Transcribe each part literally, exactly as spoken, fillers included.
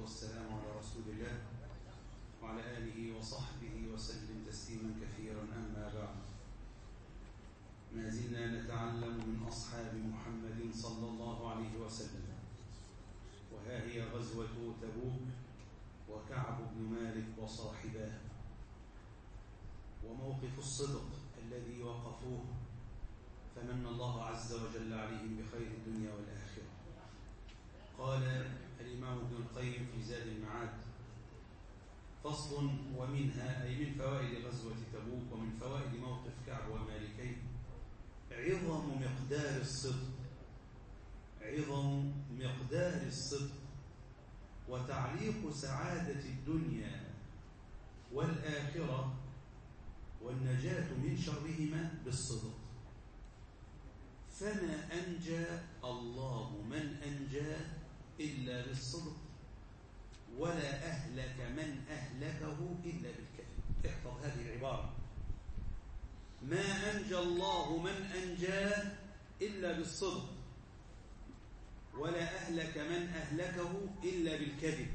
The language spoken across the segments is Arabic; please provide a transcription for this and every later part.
والسلام على رسول الله وعلى آله وصحبه وسلم تسليما كثيرا. أما بعد، ما زلنا نتعلم من أصحاب محمد صلى الله عليه وسلم، وها هي غزوة تبوك وكعب بن مالك وصاحباه، وموقف الصدق الذي وقفوه فمن الله عز وجل عليهم بخير الدنيا والآخرة. قال الإمام ابن القيم في زاد المعاد: فصل: ومنها أي من فوائد غزوة تبوك ومن فوائد موقف كعب ومالكين عظم مقدار الصدق عظم مقدار الصدق وتعليق سعادة الدنيا والآخرة والنجاة من شرهما بالصدق. فما أنجى الله من أنجاه إلا بالصدق، ولا أهلك من أهلكه إلا بالكذب. احفظ هذه العبارة: ما أنجى الله من أنجاه إلا بالصدق، ولا أهلك من أهلكه إلا بالكذب.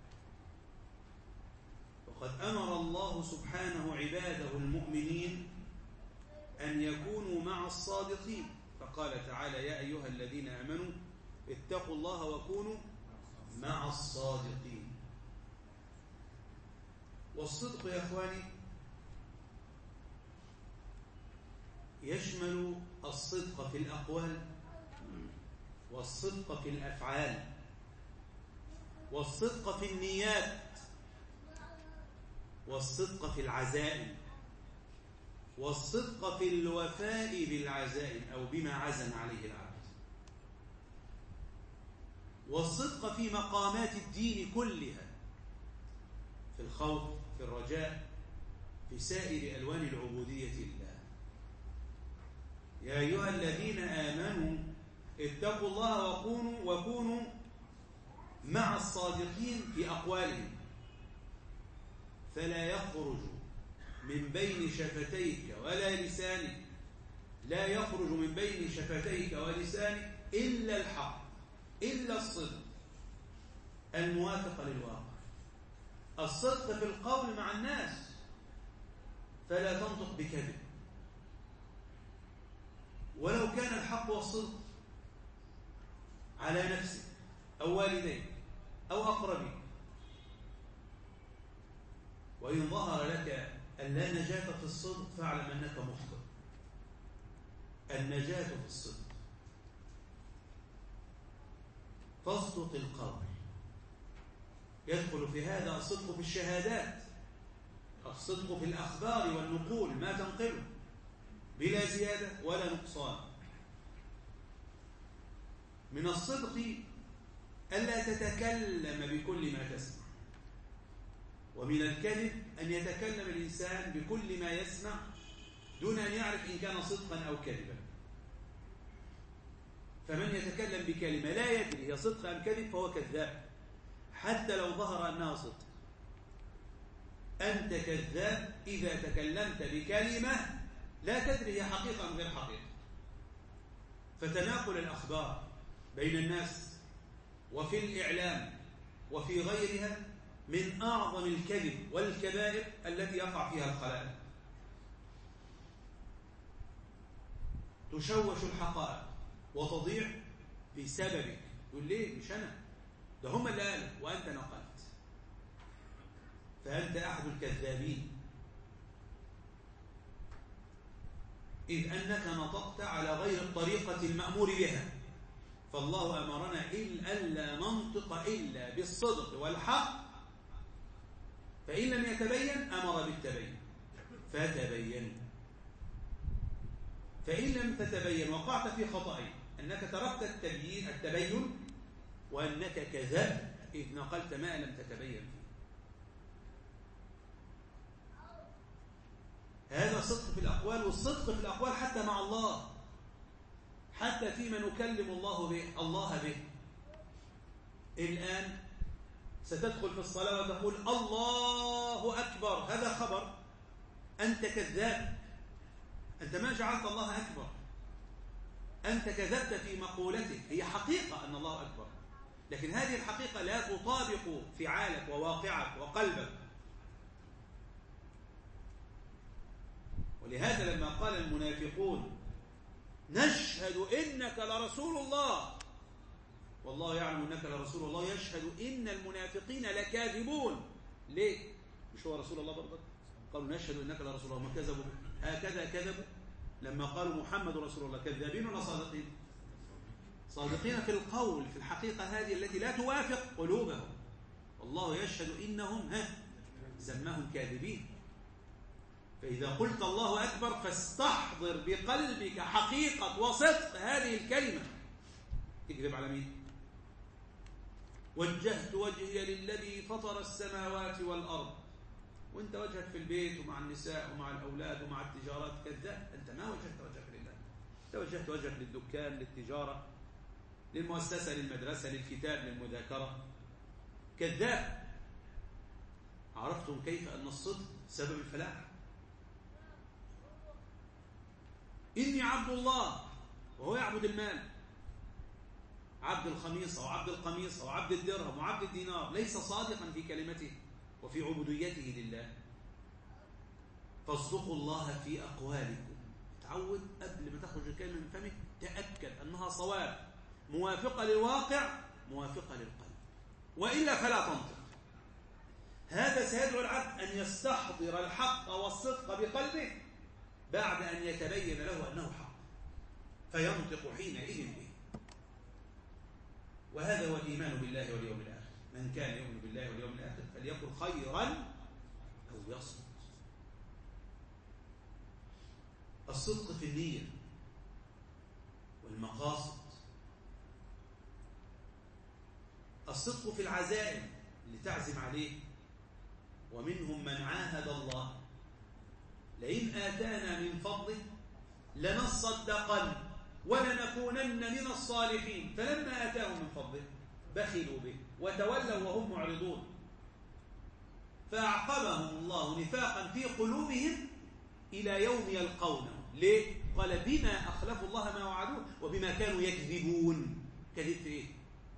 وقد أمر الله سبحانه عباده المؤمنين أن يكونوا مع الصادقين، فقال تعالى: يا أيها الذين آمنوا اتقوا الله وكونوا مع الصادقين. والصدق يا أخواني يشمل الصدق في الأقوال، والصدق في الأفعال، والصدق في النيات، والصدق في العزائم، والصدق في الوفاء بالعزائم أو بما عزم عليه العبد، والصدق في مقامات الدين كلها، في الخوف، في الرجاء، في سائر ألوان العبودية لله. يا أيها الذين آمنوا اتقوا الله وكونوا وكونوا مع الصادقين في أقوالهم، فلا يخرج من بين شفتيك ولا لسانك لا يخرج من بين شفتيك ولسانك إلا الحق، إلا الصدق الموافق للواقع. الصدق في القول مع الناس، فلا تنطق بكذب، ولو كان الحق والصدق على نفسك أو والديك أو أقربك. وإن ظهر لك أن لا نجاة في الصدق فاعلم أنك مخطئ. النجاة في الصدق. فاصدق القول. يدخل في هذا الصدق في الشهادات، الصدق في الأخبار والنقول، ما تنقله بلا زيادة ولا نقصان. من الصدق ألا تتكلم بكل ما تسمع، ومن الكذب أن يتكلم الإنسان بكل ما يسمع دون أن يعرف إن كان صدقا أو كذبا. فمن يتكلم بكلمة لا يدري هي صدق أم كذب فهو كذاب، حتى لو ظهر أنها صدق. أنت كذاب إذا تكلمت بكلمة لا تدري هي حقيقة أم غير حقيقة. فتناقل الأخبار بين الناس وفي الإعلام وفي غيرها من أعظم الكذب والكبائر التي يقع فيها الخلائق. تشوش الحقائق وتضيع بسببك. يقول ليه؟ مش أنا، ده هم اللي قالوا وأنت نقلت، فأنت أحد الكذابين، إذ أنك نطقت على غير الطريقة المأمور بها. فالله أمرنا إلا ننطق إلا بالصدق والحق، فإن لم يتبين أمر بالتبين، فتبين. فإن لم تتبين وقعت في خطأين: أنك تركت التبيين التبين، وأنك كذبت إذ نقلت ما لم تتبين فيه. هذا صدق في الأقوال، والصدق في الأقوال حتى مع الله، حتى فيما نكلم الله به الله به. الآن ستدخل في الصلاة وتقول الله أكبر، هذا خبر، أنت كذاب، أنت ما جعلت الله أكبر، أنت كذبت في مقولتك. هي حقيقة أن الله أكبر، لكن هذه الحقيقة لا تطابق فعالك وواقعك وقلبك. ولهذا لما قال المنافقون نشهد إنك لرسول الله والله يعلم إنك لرسول الله يشهد إن المنافقين لكاذبون. ليه؟ مش هو رسول الله برضه؟ قالوا نشهد إنك لرسول الله، ما كذبوا؟ هكذا كذبوا لما قالوا محمد رسول الله، كذابين ولا صادقين؟ صادقين في القول، في الحقيقة هذه التي لا توافق قلوبهم. والله يشهد إنهم ها سماهم كاذبين. فإذا قلت الله أكبر فاستحضر بقلبك حقيقة وصدق هذه الكلمة. تكذب على مين؟ وجهت وجهي للذي فطر السماوات والأرض، وانت وجهك في البيت ومع النساء ومع الأولاد ومع التجارات كذاب. أنت ما وجهت وجهك لله، انت وجهت وجهك للدكان، للتجارة، للمؤسسة، للمدرسة، للكتاب، للمذاكرة. كذاب. عرفتم كيف أن الصدق سبب الفلاح؟ إني عبد الله وهو يعبد المال، عبد الخميصة وعبد القميصة وعبد الدرهم وعبد الدينار، ليس صادقا في كلمته وفي عبوديته لله. فاصدقوا الله في أقوالكم. تعود قبل ما تخرج الكلمة من فمك تأكد أنها صواب، موافقة للواقع، موافقة للقلب، وإلا فلا تنطق. هذا سيدعو العبد أن يستحضر الحق والصدق بقلبه بعد أن يتبين له أنه حق، فينطق حينئذ به. وهذا هو الإيمان بالله واليوم الآخر. من كان يؤمن بالله واليوم الآخر فليقل خيرا أو يصمت. الصدق في النية والمقاصد، الصدق في العزائم اللي تعزم عليه. ومنهم من عاهد الله لئن آتانا من فضله لنصدقن ولنكونن من الصالحين، فلما آتاهم من فضله بخلوا به وتولوا وهم معرضون، فأعقبهم الله نفاقا في قلوبهم إلى يوم يلقونه. ليه؟ قال بما أخلفوا الله ما وعدوه وبما كانوا يكذبون. كذب في إيه؟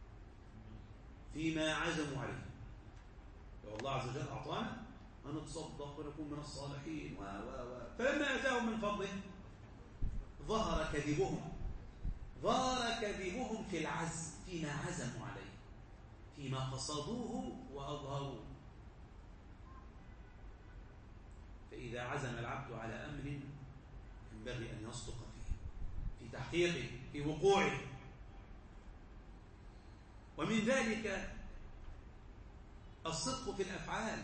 فيما عزموا عليه. لو الله عز وجل أعطانا ونتصدق ونكون من الصالحين و و و فلما أتاهم من فضله ظهر كذبهم، ظهر كذبهم في العزم، فيما عزموا عليه، فيما قصدوه وأظهروه. فإذا عزم العبد على أمر ينبغي أن يصدق فيه، في تحقيقه، في وقوعه. ومن ذلك الصدق في الأفعال،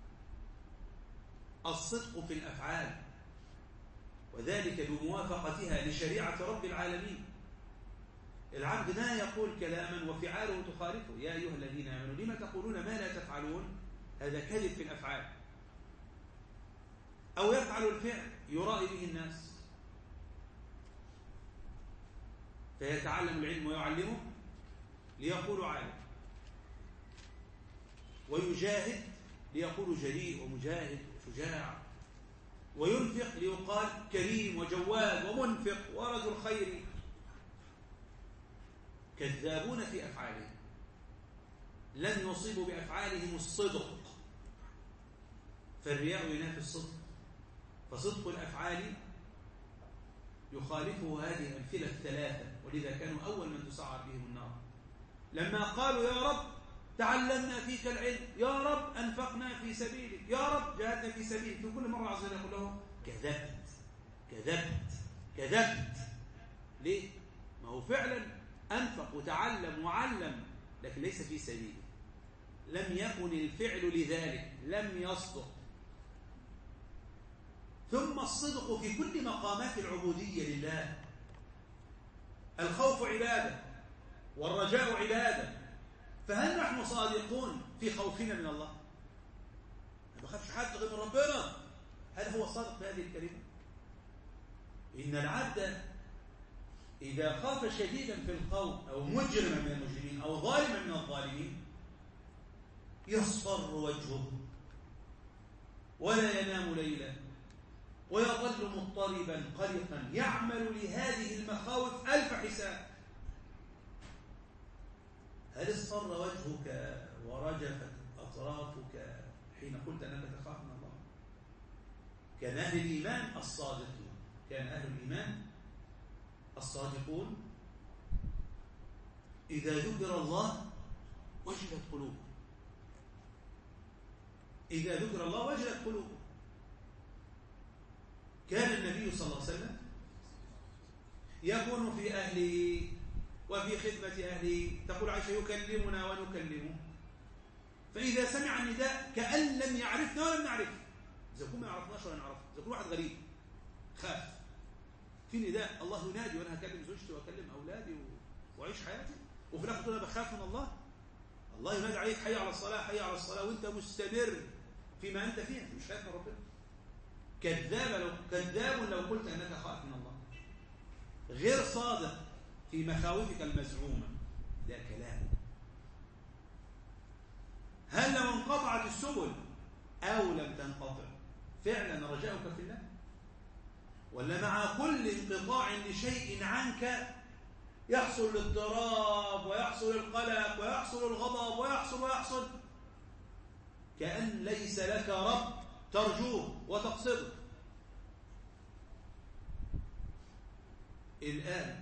الصدق في الأفعال، وذلك بموافقتها لشريعة رب العالمين. العبد ما يقول كلاما وفعاله تخالفه. يا أيها الذين آمنوا لما تقولون ما لا تفعلون؟ هذا كذب في الأفعال. أو يفعل الفعل يرائي به الناس، فيتعلم العلم ويعلمه ليقولوا عالم، ويجاهد ليقولوا جريء ومجاهد وشجاع، وينفق ليقال كريم وجواد ومنفق ورجل خير. كذابون في أفعالهم، لن يصيبوا بأفعالهم الصدق، فالرياء ينافي الصدق. فصدق الأفعال يخالفه هذه الأمثلة الثلاثة، ولذا كانوا أول من تسعر بهم النار. لما قالوا يا رب تعلمنا فيك العلم، يا رب أنفقنا في سبيلك، يا رب جاهدنا في سبيلك، في كل مرة عز وجل يقول له كذبت كذبت كذبت. ليه؟ ما هو فعلا أنفق وتعلم وعلم، لكن ليس في سبيله، لم يكن الفعل لذلك، لم يصدق. ثم الصدق في كل مقامات العبودية لله. الخوف عبادة والرجاء عبادة، فهل نحن صادقون في خوفنا من الله؟ ما بخافش حد غير من ربنا. هل هو صادق بهذه الكلمة؟ إن العبد إذا خاف شديدا في الخوف أو مجرما من المجرمين أو ظالما من الظالمين يصفر وجهه ولا ينام ليلا ويظل مضطربا قلقا يعمل لهذه المخاوف ألف حساب. هل اصفر وجهك ورجفت أطرافك حين قلت أنك تخاف من الله؟ كان أهل الإيمان الصادقون كان أهل الإيمان الصادقون إذا ذكر الله وجلت قلوبهم إذا ذكر الله وجلت قلوبهم. كان النبي صلى الله عليه وسلم يكون في أهله وفي خدمة أهله، تقول عائشة يكلمنا ونكلمه، فإذا سمع النداء كأن لم يعرفنا ولم نعرفه، إذا كنا ما يعرفناش ولا نعرفه، إذا كل واحد غريب خاف في نداء الله ينادي وأنا هكلم زوجتي وأكلم أولادي وأعيش حياتي، وفي الآخر تقول أنا بخاف من الله. الله ينادي عليك حي على الصلاة حي على الصلاة وأنت مستمر فيما أنت فيه، مش خايف من ربنا. كذاب لو كذاب لو قلت أنك خائف من الله، غير صادق في مخاوفك المزعومة. ده كلام. هل لو انقطعت السبل أو لم تنقطع فعلا رجاؤك في الله؟ ولا مع كل انقطاع لشيء عنك يحصل الاضطراب ويحصل القلق ويحصل الغضب ويحصل ويحصل كأن ليس لك رب ترجوه وتقصده؟ الآن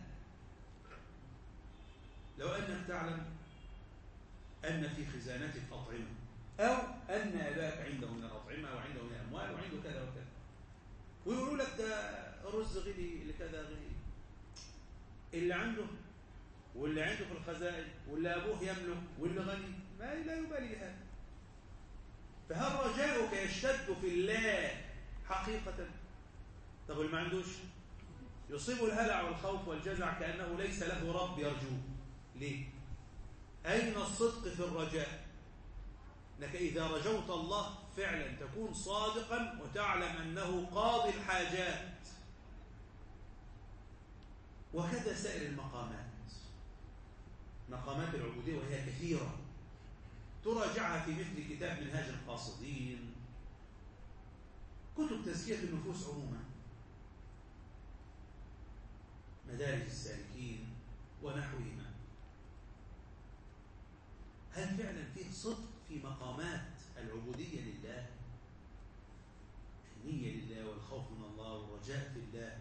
لو أنك تعلم أن في خزانتك أطعمة، أو أن أباك عنده من الأطعمة وعنده من الأموال وعنده كذا وكذا، ويقولوا لك ده الرز غلي اللي كذا غلي، اللي عنده واللي عنده في الخزائن واللي أبوه يملك واللي غني ما لا يبالي بهذا. فهل رجاؤك يشتد في الله حقيقة؟ طب اللي ما عندوش يصيب الهلع والخوف والجزع كأنه ليس له رب يرجوه. ليه؟ أين الصدق في الرجاء؟ أنك إذا رجوت الله فعلا تكون صادقا وتعلم أنه قاضي الحاجات. وكذا سائر المقامات، مقامات العبودية وهي كثيرة، تراجعها في مثل كتاب منهاج القاصدين، كتب تزكية النفوس عموما، مدارج السالكين ونحوهما. هل فعلا فيه صدق في مقامات العبودية لله؟ النية لله والخوف من الله والرجاء في الله.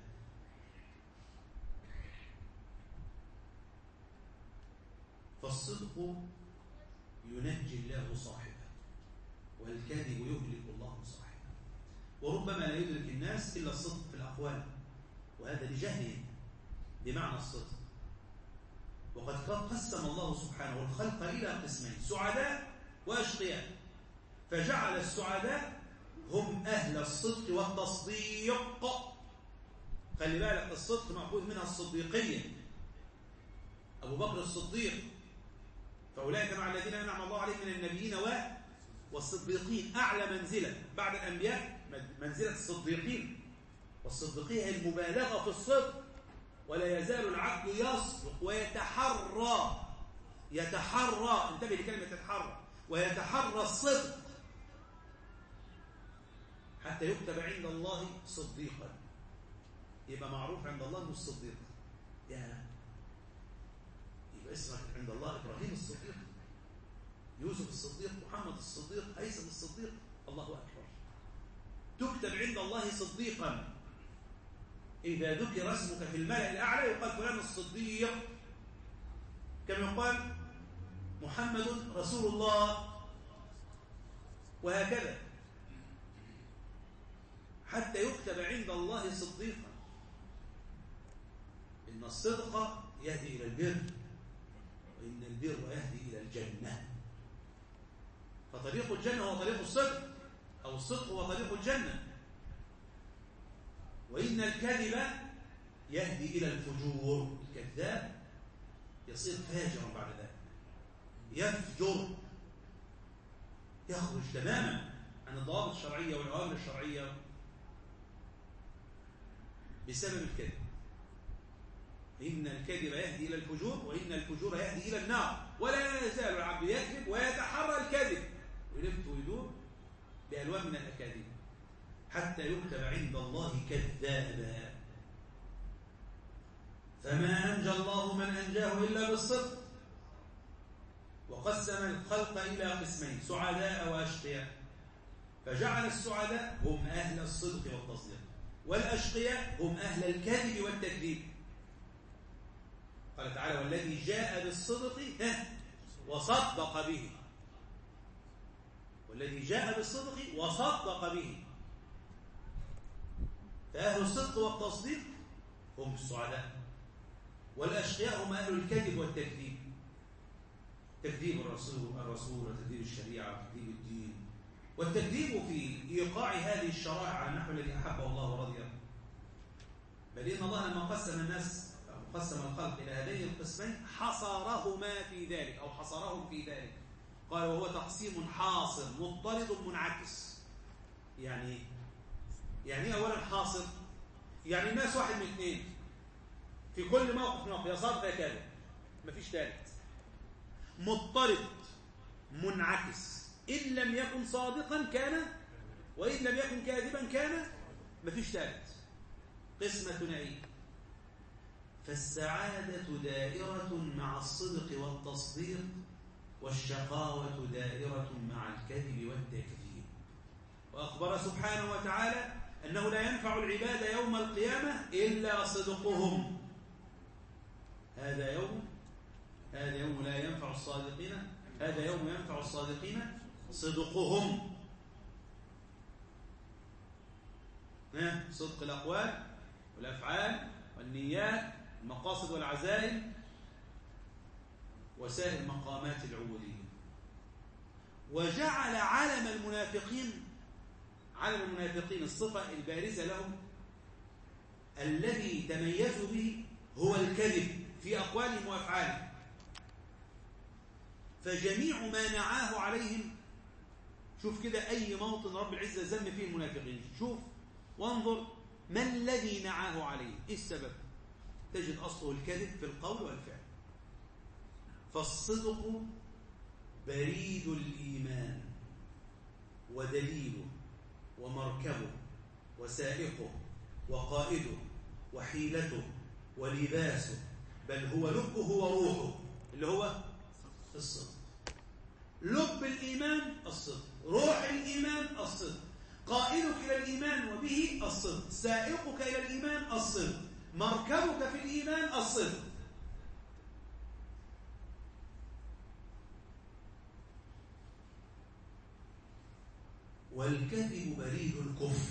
فالصدق ينجي الله صاحبه، والكذب يهلك الله صاحبه. وربما لا يدرك الناس إلا الصدق في الأقوال، وهذا لجهلهم بمعنى الصدق. وقد قسم الله سبحانه الخلق إلى قسمين، سعداء وأشقياء، فجعل السعداء هم أهل الصدق والتصديق. خلي بالك الصدق مأخوذ منها الصديقية، أبو بكر الصديق، فأولئك مع الذين أنعم الله عليهم من النبيين والصديقين. أعلى منزلة بعد الأنبياء منزلة الصديقين، والصديقية هي المبالغة في الصدق. ولا يزال العبد يصدق ويتحرى يتحرى انتبه لكلمة يتحرى، ويتحرى الصدق حتى يكتب عند الله صديقا، يبقى معروف عند الله انه الصديق. يا يبقى اسمك عند الله إبراهيم الصديق، يوسف الصديق، محمد الصديق، هيثم الصديق. الله أكبر. تكتب عند الله صديقا. إذا ذكر اسمك في الملأ الأعلى يقال فلان الصديق، كما يقال محمد رسول الله، وهكذا حتى يكتب عند الله صديقا. إن الصدق يهدي إلى البر، وإن البر يهدي إلى الجنة. فطريق الجنة هو طريق الصدق، أو الصدق هو طريق الجنة. وإن الكذب يهدي إلى الفجور، الكذاب يصير فاجرا بعد ذلك، يفجر، يخرج تماما عن الضوابط الشرعية والأوامر الشرعية بسبب الكذب. إن الكذب يهدي إلى الفجور، وإن الفجور يهدي إلى النار. ولا يزال العبد يكذب ويتحرى الكذب ويلف ويدور بألوان من الأكاذيب حتى يكتب عند الله كذابا. فما أنجى الله من أنجاه إلا بالصدق. وقسم الخلق إلى قسمين سعداء وأشقياء، فجعل السعداء هم أهل الصدق والتصديق، والأشقياء هم أهل الكذب والتكذيب. قال تعالى: والذي جاء بالصدق وصدق به، والذي جاء بالصدق وصدق به. فأهل الصدق والتصديق هم السعداء، والأشقياء هم أهل الكذب والتكذيب، تكذيب الرسول الرسول وتكذيب الشريعة وتكذيب الدين، والتكذيب في إيقاع هذه الشرائع على النحو الذي أحبه الله ورضيه. بل إن الله لما قسم الناس أو قسم الخلق إلى هذين القسمين حصرهما في ذلك أو حصرهم في ذلك. قال: وهو تقسيم حاصر مضطرد منعكس. يعني يعني أولا حاصر، يعني الناس واحد من اثنين في كل موقف موقف، يا صادق يا كاذب، مفيش ثالث. مضطرد منعكس، إن لم يكن صادقا كان، وإن لم يكن كاذبا كان، مفيش ثالث. قسمة ثنائية. فالسعادة دائرة مع الصدق والتصديق، والشقاوة دائرة مع الكذب والتكذيب. وأخبر سبحانه وتعالى أنه لا ينفع العباد يوم القيامة إلا صدقهم. هذا يوم هذا يوم لا ينفع الصادقين هذا يوم ينفع الصادقين صدقهم. صدق الأقوال والأفعال والنيات، المقاصد والعزائم، وسائر مقامات العبودية. وجعل علم المنافقين علم المنافقين الصفة البارزة لهم الذي تميزوا به هو الكذب في أقوالهم وأفعالهم. فجميع ما نعاه عليهم، شوف كده أي موطن رب العزة ذم فيه المنافقين، شوف وانظر ما الذي نعاه عليه، إيه السبب؟ تجد أصله الكذب في القول والفعل. فالصدق بريد الإيمان ودليله ومركبه وسائقه وقائده وحيلته ولباسه، بل هو لبه وروحه اللي هو الصدق. لب الإيمان الصدق، روح الإيمان الصدق، قائدك إلى الإيمان وبه الصدق، سائقك إلى الإيمان الصدق، مركبك في الإيمان الصدق. والكذب بريد الكفر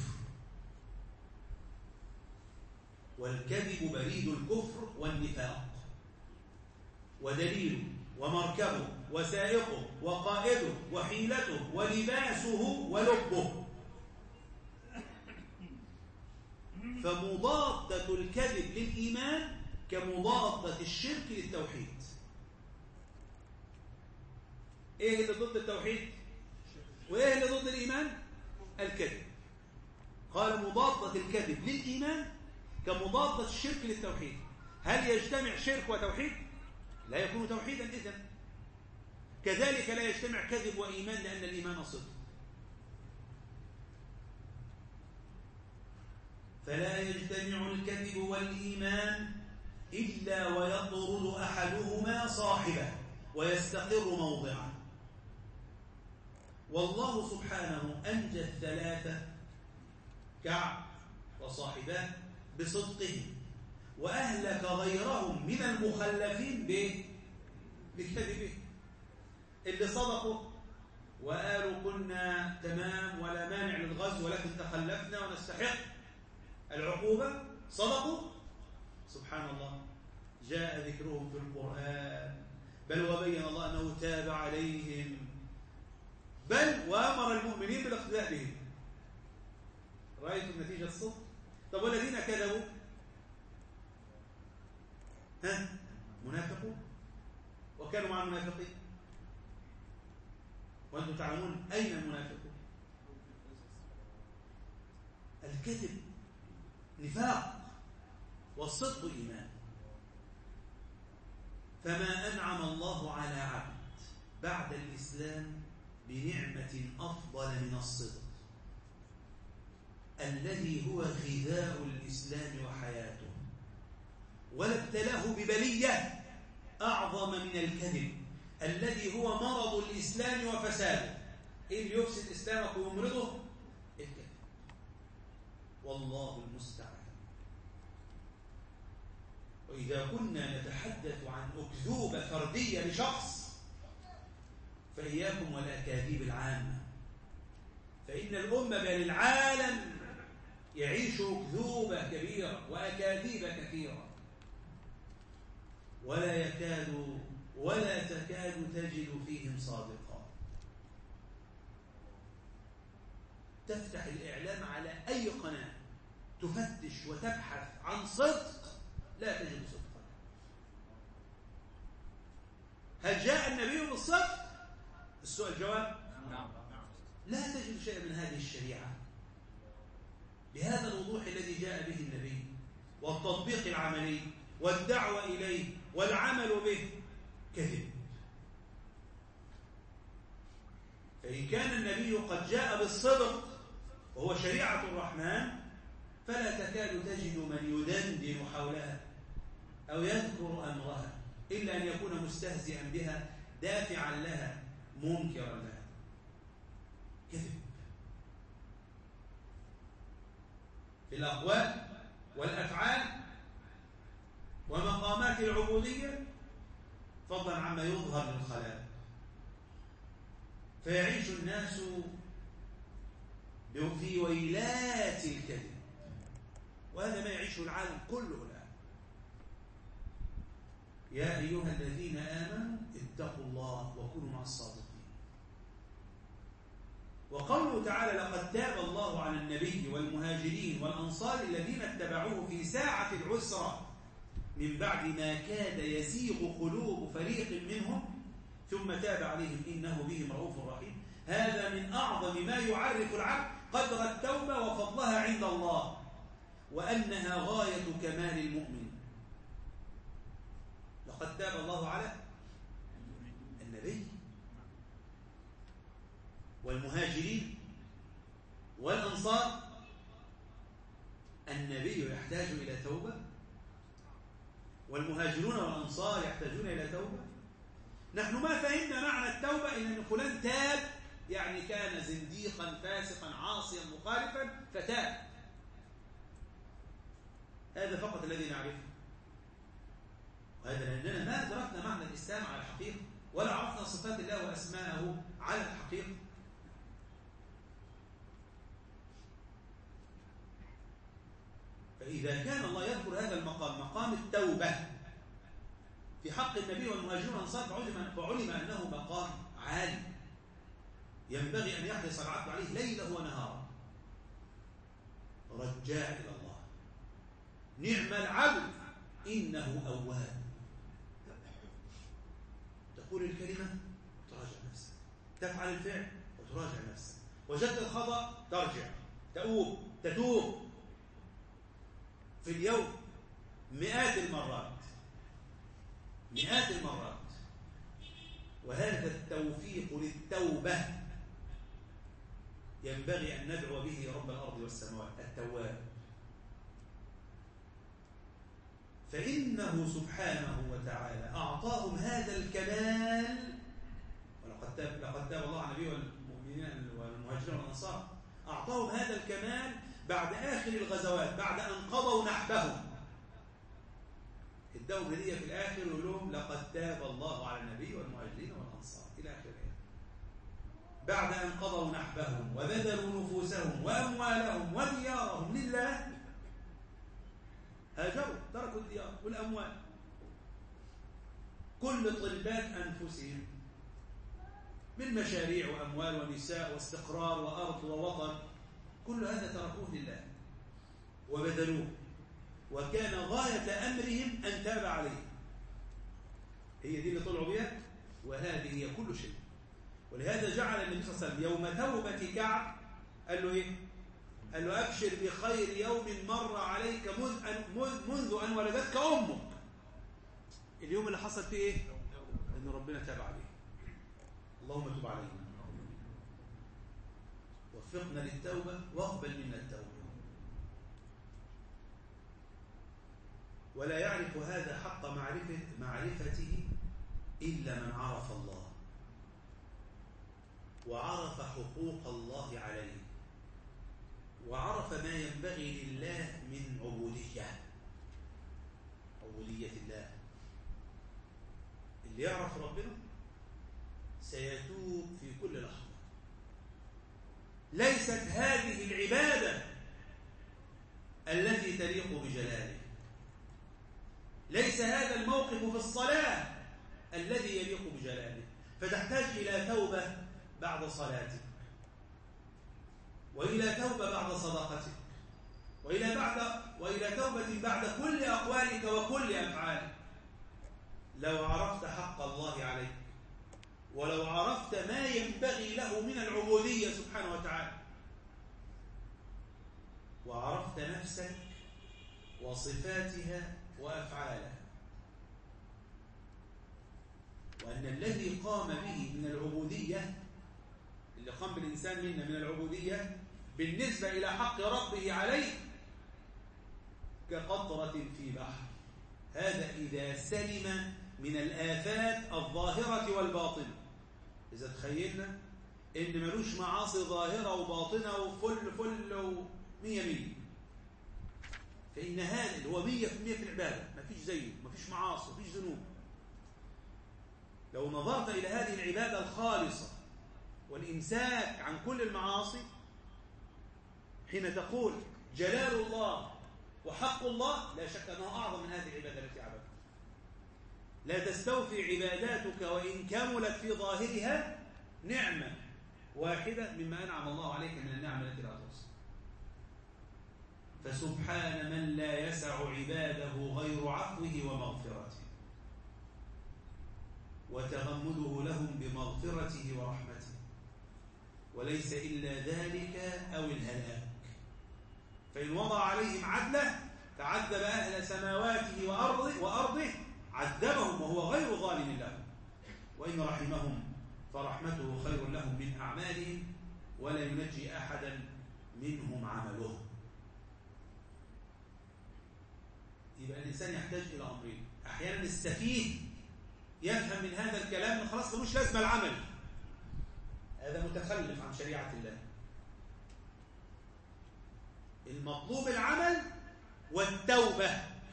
والكذب بريد الكفر والنفاق، ودليله ومركبه وسائقه وقائده وحيلته ولباسه ولبه. فمضادة الكذب للإيمان كمضادة الشرك للتوحيد. ايه اللي ضد التوحيد وايه اللي ضد الإيمان؟ الكذب. قال مضادة الكذب للإيمان كمضادة الشرك للتوحيد. هل يجتمع شرك وتوحيد؟ لا يكون توحيدا إذن. كذلك لا يجتمع كذب وإيمان، لأن الإيمان صدق. فلا يجتمع الكذب والإيمان إلا ويطرد أحدهما صاحبه ويستقر موضعه. والله سبحانه أنجى الثلاثة كعب وصاحباه بصدقهم، وأهلك غيرهم من المخلفين بكذبهم. اللي صدقوا وقالوا كنا تمام ولا مانع للغزو ولكن تخلفنا ونستحق العقوبة، صدقوا، سبحان الله جاء ذكرهم في القرآن، بل وبين الله أنه تاب عليهم، بل وأمر المؤمنين بالاقتداء بهم. رأيتم نتيجة الصدق؟ طب والذين كذبوا ها منافقون وكانوا مع المنافقين، وأنتم تعلمون أين المنافقون. الكذب نفاق والصدق إيمان. فما أنعم الله على عبد بعد الإسلام بنعمة أفضل من الصدق الذي هو غذاء الإسلام وحياته، ولا ابتلاه ببلية أعظم من الكذب الذي هو مرض الإسلام وفساده. إيه اللي يفسد إسلامك ويمرضه؟ الكذب. والله المستعان. وإذا كنا نتحدث عن أكذوبة فردية لشخص فإياكم والأكاذيب العامة، فإن الأمة بل العالم يعيش أكذوبة كبيرة وأكاذيب كثيرة، ولا يكاد ولا تكاد تجد فيهم صادقا. تفتح الإعلام على أي قناة تفتش وتبحث عن صدق لا تجد صدقا. هل جاء النبي بالصدق؟ السؤال جواب نعم. لا تجد شيئا من هذه الشريعة بهذا الوضوح الذي جاء به النبي والتطبيق العملي والدعوة إليه والعمل به. كذب. فإن كان النبي قد جاء بالصدق وهو شريعة الرحمن فلا تكاد تجد من يدندن حولها أو يذكر أمرها إلا أن يكون مستهزئا بها دافعا لها منكرا لها. كذب في الأقوال والأفعال ومقامات العبودية فضلا عما يظهر للخلائق. فيعيش الناس في ويلات الكذب، وهذا ما يعيشه العالم كله الآن. يا أيها الذين آمنوا اتقوا الله وكونوا مع الصادقين. وقوله تعالى لقد تاب الله على النبي والمهاجرين والأنصار الذين اتبعوه في ساعة العسرة من بعد ما كاد يزيغ قلوب فريق منهم ثم تاب عليهم إنه بهم رؤوف رحيم. هذا من أعظم ما يعرف العبد قدر التوبة وفضلها عند الله، وأنها غاية كمال المؤمن. لقد تاب الله على النبي والمهاجرين والأنصار. النبي يحتاج إلى توبة والمهاجرون والأنصار يحتاجون إلى توبة. نحن ما فهمنا معنى التوبة إن فلان تاب يعني كان زنديقا فاسقا عاصيا مخالفا فتاب. هذا فقط الذي نعرفه، وهذا لأننا ما أدركنا معنى الإسلام على الحقيقة ولا عرفنا صفات الله وأسماءه على الحقيقة. فإذا كان الله يذكر هذا المقام مقام التوبة في حق النبي والمهاجرين والأنصار فعلم أنه مقام عالي ينبغي أن يحرص العبد عليه ليله ونهاره. رجاء إلى الله، نعم العبد إنه أواب. تقول الكلمة تراجع نفسك، تفعل الفعل وتراجع نفسك، وجدت الخطأ ترجع تؤوب تتوب في اليوم مئات المرات مئات المرات. وهذا التوفيق للتوبة ينبغي أن ندعو به رب الأرض والسماوات التواب، فإنه سبحانه وتعالى أعطاهم هذا الكمال. ولقد تاب لقد تاب الله على النبي والمؤمنين والمهاجرين والأنصار، أعطاهم هذا الكمال بعد آخر الغزوات بعد أن قضوا نحبهم. الدوم هدية في الآخر يقول لهم لقد تاب الله على النبي والمهاجرين والأنصار إلى آخره، بعد أن قضوا نحبهم وبذلوا نفوسهم وأموالهم وديارهم لله. هاجروا تركوا الديار والأموال، كل طلبات أنفسهم من مشاريع وأموال ونساء واستقرار وأرض ووطن، كل هذا تركوه لله وبذلوه، وكان غاية أمرهم أن تاب عليه. هي دي اللي طلعوا بها، وهذه هي كل شيء. ولهذا جعل النبي صلى الله عليه وسلم يوم توبة كعب قال له إيه؟ قال له أبشر بخير يوم مر عليك منذ أن, منذ أن ولدتك أمك. اليوم اللي حصل فيه إيه؟ أن ربنا تاب عليه. اللهم تب علينا، وفقنا للتوبة واقبل منا التوبة. ولا يعرف هذا حق معرفة معرفته إلا من عرف الله وعرف حقوق الله عليه وعرف ما ينبغي لله من عبودية عبودية الله. اللي يعرف ربنا سيتوب في كل لحظة. ليست هذه العبادة التي تليق بجلاله، ليس هذا الموقف في الصلاة الذي يليق بجلاله، فتحتاج إلى توبة بعد صلاتك، وإلى توبة بعد صداقتك، وإلى بعد وإلى توبة بعد كل أقوالك وكل أفعالك. لو عرفت حق الله عليك، ولو عرفت ما ينبغي له من العبودية سبحانه وتعالى، وعرفت نفسك وصفاتها وأفعالها، وأن الذي قام به من العبودية، اللي قام بالإنسان منا من العبودية بالنسبة إلى حق ربه عليه كقطرة في بحر. هذا إذا سلم من الآفات الظاهرة والباطنة. إذا تخيلنا إن ملوش معاصي ظاهرة وباطنة وفل فل ومية مية، فإن هذا اللي هو مية في المية في العبادة، ما فيش زيه، ما فيش معاصي، ما فيش ذنوب. لو نظرت إلى هذه العبادة الخالصة والإمساك عن كل المعاصي، حين تقول جلال الله وحق الله، لا شك أنه أعظم من هذه العبادة التي عبدتها. لا تستوفي عباداتك وإن كملت في ظاهرها نعمة واحدة مما أنعم الله عليك من النعم التي لا تحصى. فسبحان من لا يسع عباده غير عفوه ومغفرته وتغمده لهم بمغفرته ورحمته، وليس إلا ذلك أو الهلاك. فإن وضع عليهم عدله فعذب أهل سماواته وأرضه, وأرضه عذبهم وهو غير ظالم لهم، وإن رحمهم فرحمته خير لهم من أعمالهم ولا ينجي أحدا منهم عمله. يبقى الإنسان يحتاج إلى أمرين. أحيانا السفيه يفهم من هذا الكلام إن خلاص ملوش لازمة العمل، هذا متخلف عن شريعة الله. المطلوب العمل والتوبة،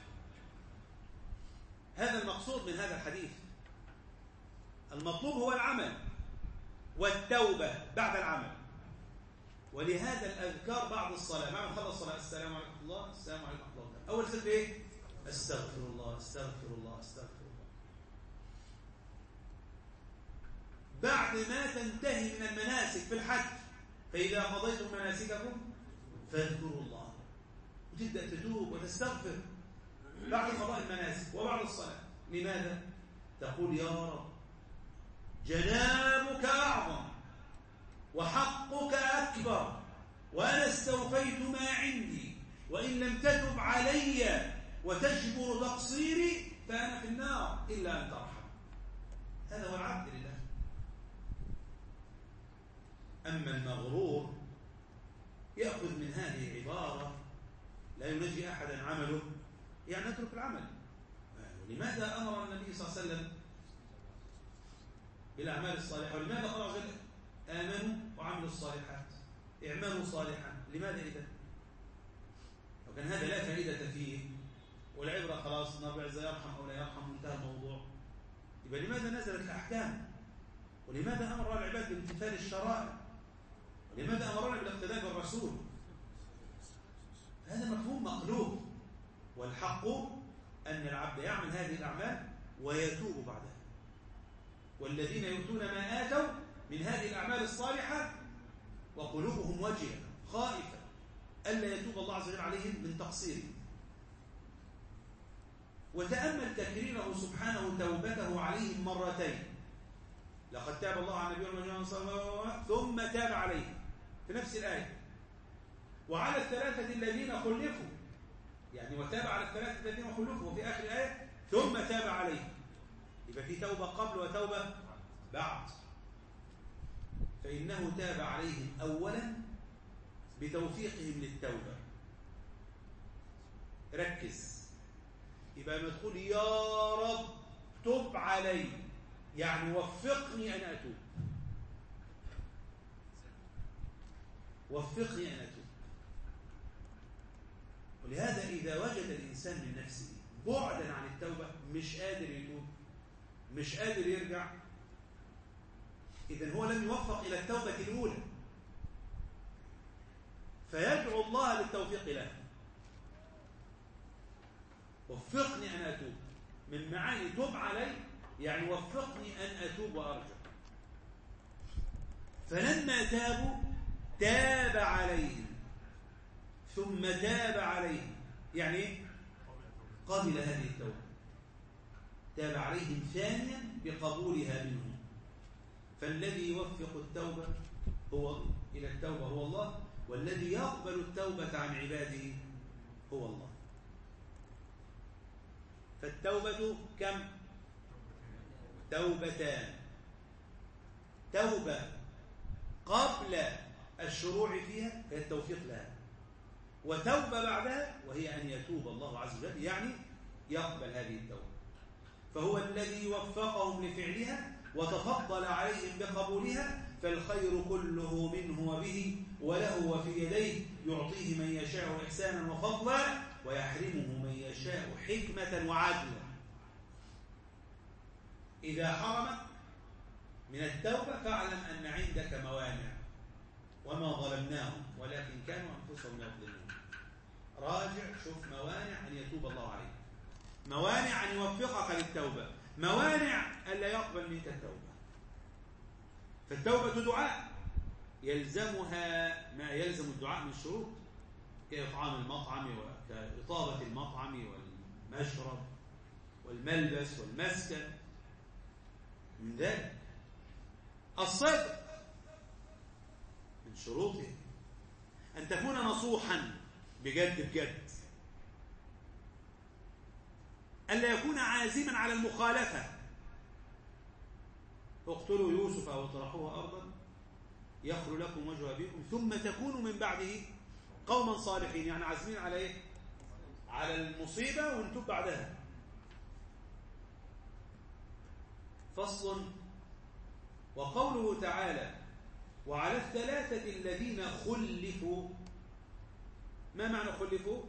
هذا المقصود من هذا الحديث. المطلوب هو العمل والتوبة بعد العمل. ولهذا الأذكار بعد الصلاة، بعد ما خلص الصلاة، السلام عليكم ورحمة الله، السلام عليكم ورحمة الله، أول ذكر إيه؟ استغفر الله استغفر الله استغفر الله. بعد ما تنتهي من المناسك في الحج، فإذا قضيتم مناسككم فاذكروا الله، وتبدأ تتوب وتستغفر بعد قضاء المناسك وبعد الصلاة. لماذا؟ تقول يا رب جنابك أعظم وحقك أكبر، وأنا استوفيت ما عندي، وإن لم تتب علي وتجبر تقصيري فأنا في النار إلا أن ترحم. هذا هو العبد لله. أما المغرور يأخذ من هذه العبارة لا ينجي أحدا عمله، يعني اترك العمل. ولماذا أمر النبي صلى الله عليه وسلم بالأعمال الصالحة؟ ولماذا قال رجل آمنوا وعملوا الصالحات، اعملوا صالحا؟ لماذا إذا؟ لو كان هذا لا فائدة فيه والعبرة خلاص الله عز وجل يرحم أو لا يرحم انتهى الموضوع، يبقى لماذا نزلت الأحكام؟ ولماذا أمر العباد بامتثال الشرائع؟ ولماذا أمرنا بالاقتداء بالرسول؟ هذا مفهوم مقلوب. والحق أن العبد يعمل هذه الأعمال ويتوب بعدها. والذين يؤتون ما آتوا من هذه الأعمال الصالحة وقلوبهم وجهة خائفة ألا يتوب الله عز وجل عليهم من تقصيرهم. وتأمل تكريره سبحانه توبته عليهم مرتين. لقد تاب الله على نبينا ثم تاب عليهم في نفس الآية. وعلى الثلاثة الذين خلفوا، يعني وتاب على الثلاثة الذين خلفوا في آخر الآية ثم تاب عليهم. يبقى في توبة قبل وتوبة بعد. فإنه تاب عليهم أولا بتوفيقهم للتوبة. ركز، يبقى لما تقول يا رب تب علي يعني وفقني أن أتوب، وفقني أن أتوب. ولهذا إذا وجد الإنسان من نفسه بعدا عن التوبة، مش قادر يتوب، مش قادر يرجع، إذن هو لم يوفق إلى التوبة الأولى، فيدعو الله للتوفيق له. وفقني أن أتوب، من معاني توب علي يعني وفقني أن أتوب وأرجع. فلما تابوا تاب عليهم ثم تاب عليهم، يعني ايه؟ قبل هذه التوبة، تاب عليهم ثانيا بقبولها منهم. فالذي يوفق التوبة هو إلى التوبة هو الله، والذي يقبل التوبة عن عباده هو الله. فالتوبة كم؟ توبتان: توبة قبل الشروع فيها هي التوفيق لها، وتوبة بعدها وهي أن يتوب الله عز وجل، يعني يقبل هذه التوبة. فهو الذي وفقهم لفعلها وتفضل عليهم بقبولها، فالخير كله منه وبه وله وفي يديه، يعطيه من يشاء إحسانا وفضلا ويحرمه من يشاء حكمة وعدلا. إذا حرمك من التوبة فاعلم أن عندك موانع، وما ظلمناهم ولكن كانوا أنفسهم يظلمون. راجع شوف موانع أن يتوب الله عليك، موانع أن يوفقك للتوبة، موانع ألا يقبل منك التوبة. فالتوبة دعاء يلزمها ما يلزم الدعاء من الشروط، كإطعام المطعم وكإطابة المطعم والمشرب والملبس والمسكن. من ذلك الصدق من شروطه أن تكون نصوحا بجد بجد، ألا يكون عازما على المخالفة. اقتلوا يوسف أو اطرحوه أرضا يخل لكم وجه أبيكم ثم تكونوا من بعده قوما صالحين، يعني عازمين على إيه؟ على المصيبة ونتوب بعدها. فصل. وقوله تعالى: وعلى الثلاثة الذين خلفوا. ما معنى خلفوا؟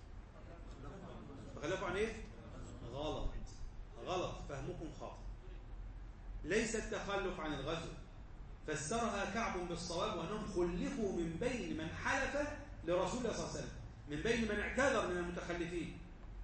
خلفوا عن ايه؟ غلط غلط فهمكم خاطئ. ليس التخلف عن الغزو، فسرها كعب بالصواب وأنهم خلفوا من بين من حلف لرسول الله صلى الله عليه وسلم، من بين من اعتذر من المتخلفين.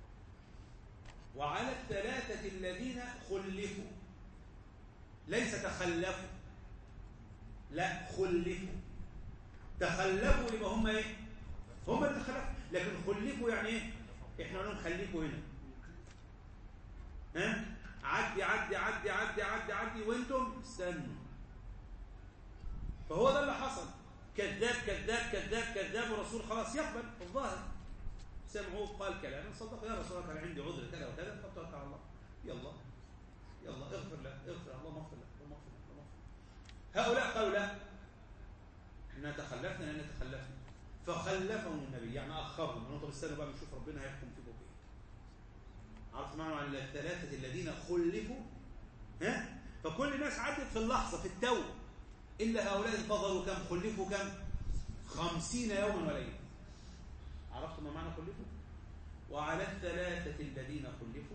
وعلى الثلاثة الذين خلفوا، ليس تخلفوا، لا خلفوا. تخلفوا يبقى هم ايه؟ هم اللي تخلفوا، لكن خلفوا يعني ايه؟ احنا قلنا خليكوا هنا، ها عدي عدي عدي عدي عدي عدي وانتم استنوا. فهو ده اللي حصل. كذاب كذاب كذاب كذاب، والرسول خلاص يقبل الظاهر. سمعوه قال كلاما صدق: يا رسول الله كان عندي عذر كذا وكذا، فتوكل على الله. يلا يلا اغفر له، اغفر اللهم اغفر له، اللهم اغفر له، اللهم اغفر له. هؤلاء قالوا لا، احنا تخلفنا لان تخلفنا، فخلفهم النبي، يعني اخرهم. انتم طب استنوا بقى نشوف ربنا هيحكم فيكم بايه. عرفت معنى على الثلاثه الذين خلفوا؟ ها؟ فكل الناس عدت في اللحظه في التو، الا هؤلاء انتظروا كم؟ خلفوا كم؟ خمسين يوما وليله. عرفتم ما معنى خلفوا؟ وعلى الثلاثه الذين خلفوا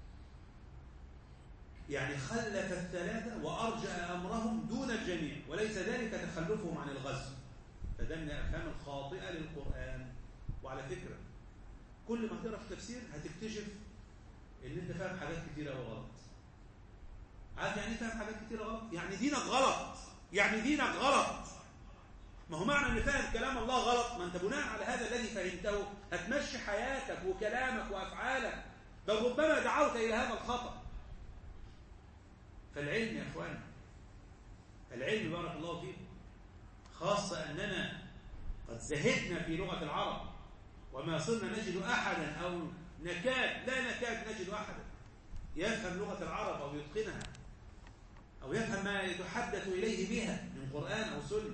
يعني خلف الثلاثة وأرجع أمرهم دون الجميع، وليس ذلك تخلفهم عن الغزو. فده من الأفهام الخاطئة للقرآن. وعلى فكرة كل ما تقرأ في تفسير هتكتشف إن أنت فاهم حاجات كتيرة غلط. عارف يعني فاهم حاجات كتيرة غلط؟ يعني دينك غلط، يعني دينك غلط. ما هو معنى أن فاهم كلام الله غلط، ما أنت بناء على هذا الذي فهمته هتمشي حياتك وكلامك وأفعالك، بل ربما دعوت إلى هذا الخطأ. فالعلم يا أخوان، العلم بارك الله فيه، خاصة أننا قد زهدنا في لغة العرب وما صرنا نجد أحدا أو نكاد لا نكاد نجد أحدا يفهم لغة العرب أو يتقنها أو يفهم ما يتحدث إليه بها من قرآن أو سنة.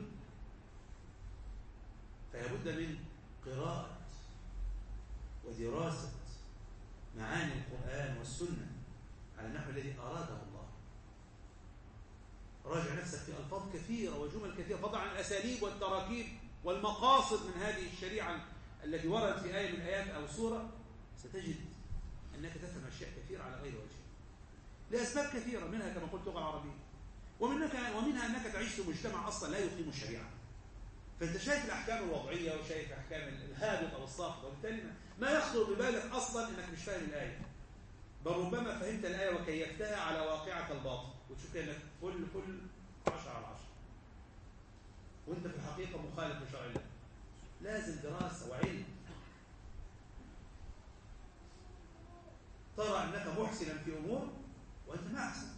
فيبد من قراءة ودراسة معاني القرآن والسنة على النحو الذي أراده الله. في ألفاظ كثيرة وجمل كثيرة، فضلا عن الأساليب والتراكيب والمقاصد من هذه الشريعة التي وردت في آية من الآيات أو سورة، ستجد أنك تفهم أشياء كثيرة على غير وجه لأسباب كثيرة، منها كما قلت اللغة العربية، ومنها, ومنها أنك تعيش في مجتمع أصلا لا يقيم الشريعة، فأنت شايف الأحكام الوضعية وشايف أحكام الهابط أو الساقط، وبالتالي ما يخطر ببالك أصلا أنك مش فاهم الآية، بل ربما فهمت الآية وكيفتها على واقعة الباطل وتشوف كأنك فل فل عشرة على عشرة، وأنت في الحقيقة مخالف لشرع الله. لازم دراسة وعلم. ترى أنك محسنا في أمور وأنت ما أحسنت.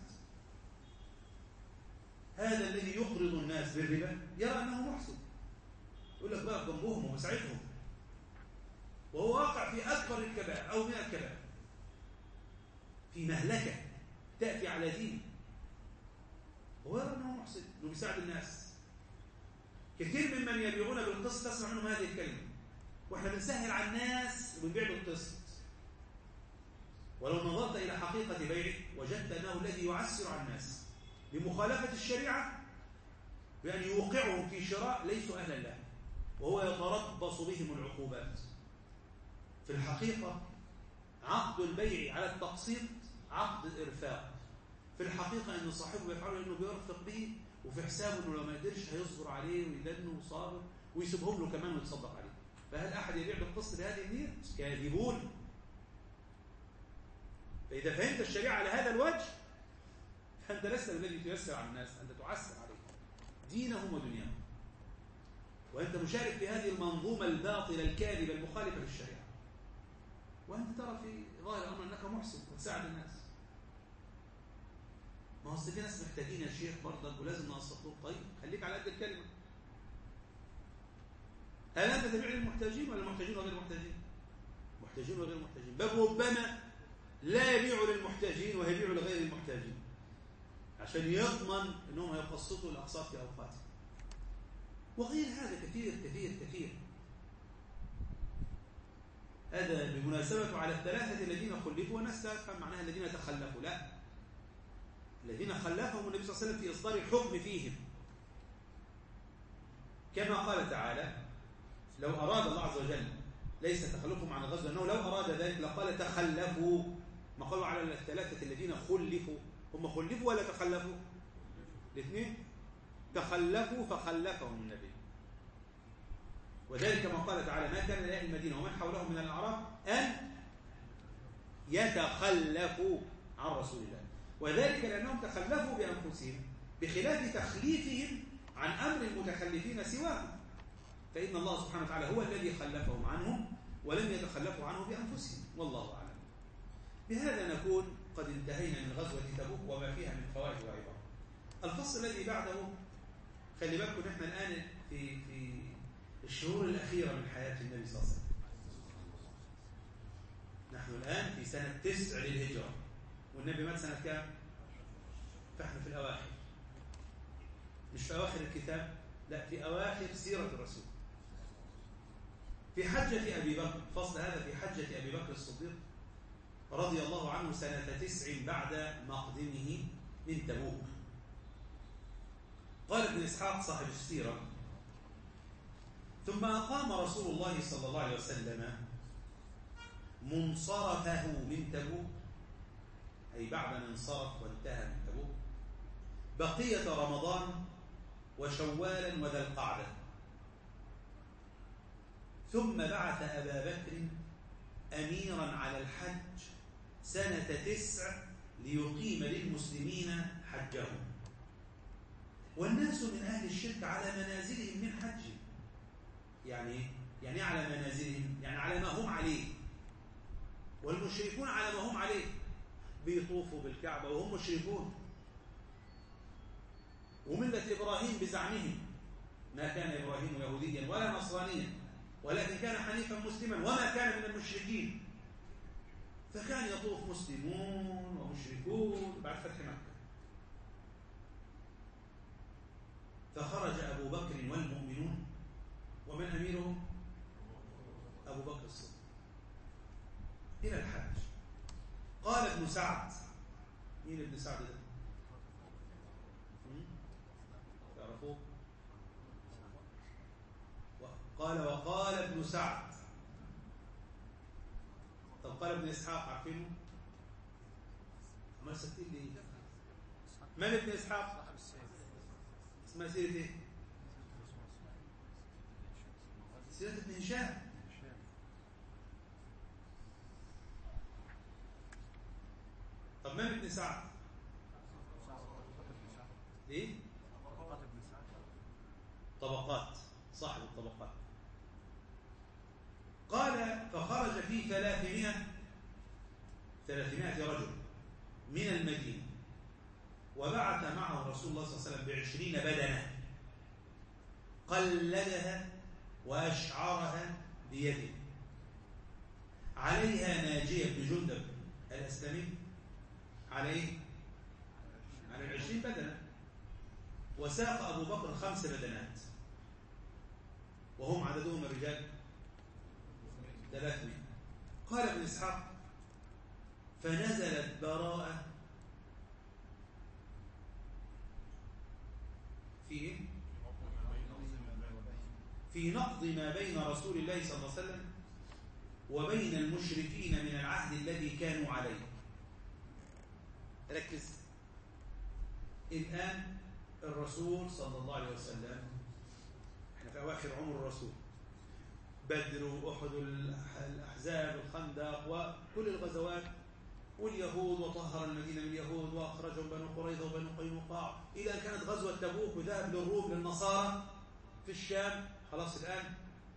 هذا الذي يقرض الناس بالربا يرى أنه محسن، يقول لك بقى جنبهم ومساعدهم، وهو واقع في أكبر الكبائر أو من الكبائر، في مهلكة تأتي على دينه، وهو يرى أنه محسن، أنه بيساعد الناس. كثير ممن يبيعون بالقسط تسمع منهم هذه الكلمة، وإحنا بنسهل على الناس وبنبيع بالقسط. ولو نظرت إلى حقيقة بيعه وجدت أنه الذي يعسر على الناس بمخالفة الشريعة بأن يوقعهم في شراء ليسوا أهلا له، وهو يتربص بهم العقوبات. في الحقيقة عقد البيع على التقسيط عقد الإرفاق، في الحقيقة أن صاحبه يفعله أنه بيرفق به، وفي حسابه أنه لو ما قدرش هيصبر عليه ويدنه وصابر ويسيبهم له كمان ويتصدق عليه. فهل أحد يبيع بالقسط بهذه النية؟ كاذبون. فإذا فهمت الشريعة على هذا الوجه فأنت لست الذي تيسر على الناس، أنت تعسر عليهم دينهم ودنياهم، وأنت مشارك في هذه المنظومة الباطلة الكاذبة المخالفة للشريعة، وأنت ترى في ظاهر الأمر أنك محسن وتساعد الناس. ما هو أصل في ناس محتاجين يا شيخ برضك ولازم نقسط لهم. طيب خليك على قد الكلمة. هل أنت تبيع للمحتاجين ولا المحتاجين وغير المحتاجين؟ محتاجين وغير المحتاجين، بل ربما لا يبيع للمحتاجين ويبيع لغير المحتاجين عشان يضمن أنهم يقسطوا الأقساط في أوقاتهم، وغير هذا كثير كثير كثير. هذا بمناسبة على الثلاثة الذين خلفوا، والناس تفهم معناها الذين تخلفوا. لا، الذين خلفهم النبي صلى الله عليه وسلم في إصدار الحكم فيهم، كما قال تعالى: لو أراد الله عز وجل ليس تخلفهم عن الغزو، أنه لو أراد ذلك لقال تخلفوا. ما قالوا على الثلاثة الذين خلفوا، هم خلفوا ولا تخلفوا؟ الاثنين تخلفوا فخلفهم النبي. وذلك ما قال تعالى: ما كان لأهل المدينة ومن حولهم من الأعراب أن يتخلفوا عن رسول الله، وذلك لأنهم تخلفوا بأنفسهم بخلاف تخليفهم عن أمر المتخلفين سواهم، فإن الله سبحانه وتعالى هو الذي خلفهم عنهم ولم يتخلفوا عنه بأنفسهم، والله أعلم. بهذا نكون قد انتهينا من غزوة تبوك وما فيها من فوائد وعبر. الفصل الذي بعده، خلي بالكم نحن الآن في في الشهور الأخيرة من حياة النبي صلى الله عليه وسلم. نحن الآن في سنة تسع للهجرة، والنبي مات سنة كام؟ فاحنا في الأواخر، مش في أواخر الكتاب، لا، في أواخر سيرة الرسول. في حجة أبي بكر، فصل هذا في حجة أبي بكر الصديق رضي الله عنه سنة تسع بعد مقدمه من تبوك. قال ابن إسحاق صاحب السيرة: ثم أقام رسول الله صلى الله عليه وسلم منصرفه من تبوك، أي بعد أن انصرف وانتهى من تبوك، بقية رمضان وشوالا وذا القعدة، ثم بعث أبا بكر أميرا على الحج سنة تسع ليقيم للمسلمين حجهم، والناس من أهل الشرك على منازلهم من حج. يعني يعني على منازلهم، يعني على ما هم عليه، والمشركون على ما هم عليه، بيطوفوا بالكعبة وهم مشركون، وملة إبراهيم بزعمهم ما كان إبراهيم يهوديا ولا نصرانيا، ولكن كان حنيفا مسلما وما كان من المشركين، فكان يطوف مسلمون ومشركون بعد فتح مكة. فخرج أبو بكر والمؤمنون، ومن أميرهم؟ أبو بكر الصديق، إلى الحج. قال ابن سعد، مين ابن سعد ده؟ سعد. طب قال ابن إسحاق عارفينه؟ أمال سكتين ليه؟ من ابن إسحاق؟ اسمها سيرة إيه؟ سيرة ابن هشام. طب من ابن سعد؟ ليه؟ طبقات، صاحب الطبقات. قال فخرج في ثلاثمائة ثلاثمائة رجل من المدينة، وبعث معه رسول الله صلى الله عليه وسلم بعشرين بدنة قلدها وأشعرها بيده، عليها ناجية بن جندب الأسلمي، عليه على العشرين بدنة، وساق أبو بكر خمس بدنات، وهم عددهم الرجال ثلاثمائة. قال ابن إسحاق فنزلت براءة في في نقض ما بين رسول الله صلى الله عليه وسلم وبين المشركين من العهد الذي كانوا عليه. ركز. الآن الرسول صلى الله عليه وسلم، احنا في أواخر عمر الرسول، بدر وأحد الأحزاب الخندق وكل الغزوات، واليهود وطهر المدينة من اليهود وأخرجهم بنو قريظة وبنو قينقاع، إلى أن كانت غزوة تبوك وذهب للروم للنصارى في الشام. خلاص الآن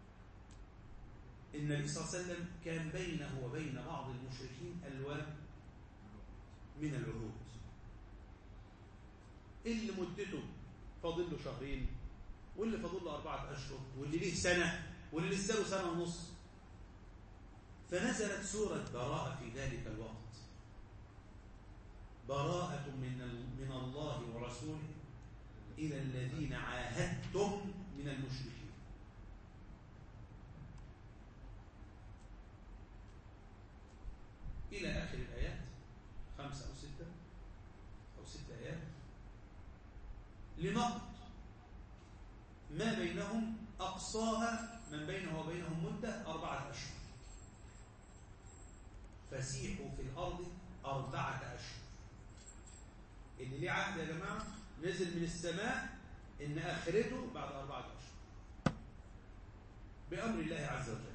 النبي صلى الله عليه وسلم كان بينه وبين بعض المشركين ألوان من العهود، اللي مدته فاضل له شهرين، واللي فاضل له أربعة أشهر، واللي ليه سنة، واللي لسه له سنة ونص. فنزلت سورة براءة في ذلك الوقت، براءة من من الله ورسوله إلى الذين عاهدتم من المشركين. إلى آخر الآيات، خمسة أو ستة أو ستة آيات، لنقض ما بينهم، أقصاها من بينه وبينهم مدة أربعة أشهر، فسيحوا في الأرض أربعة أشهر. اللي ليه عهد يا جماعة نزل من السماء إن آخرته بعد أربعة أشهر بأمر الله عز وجل.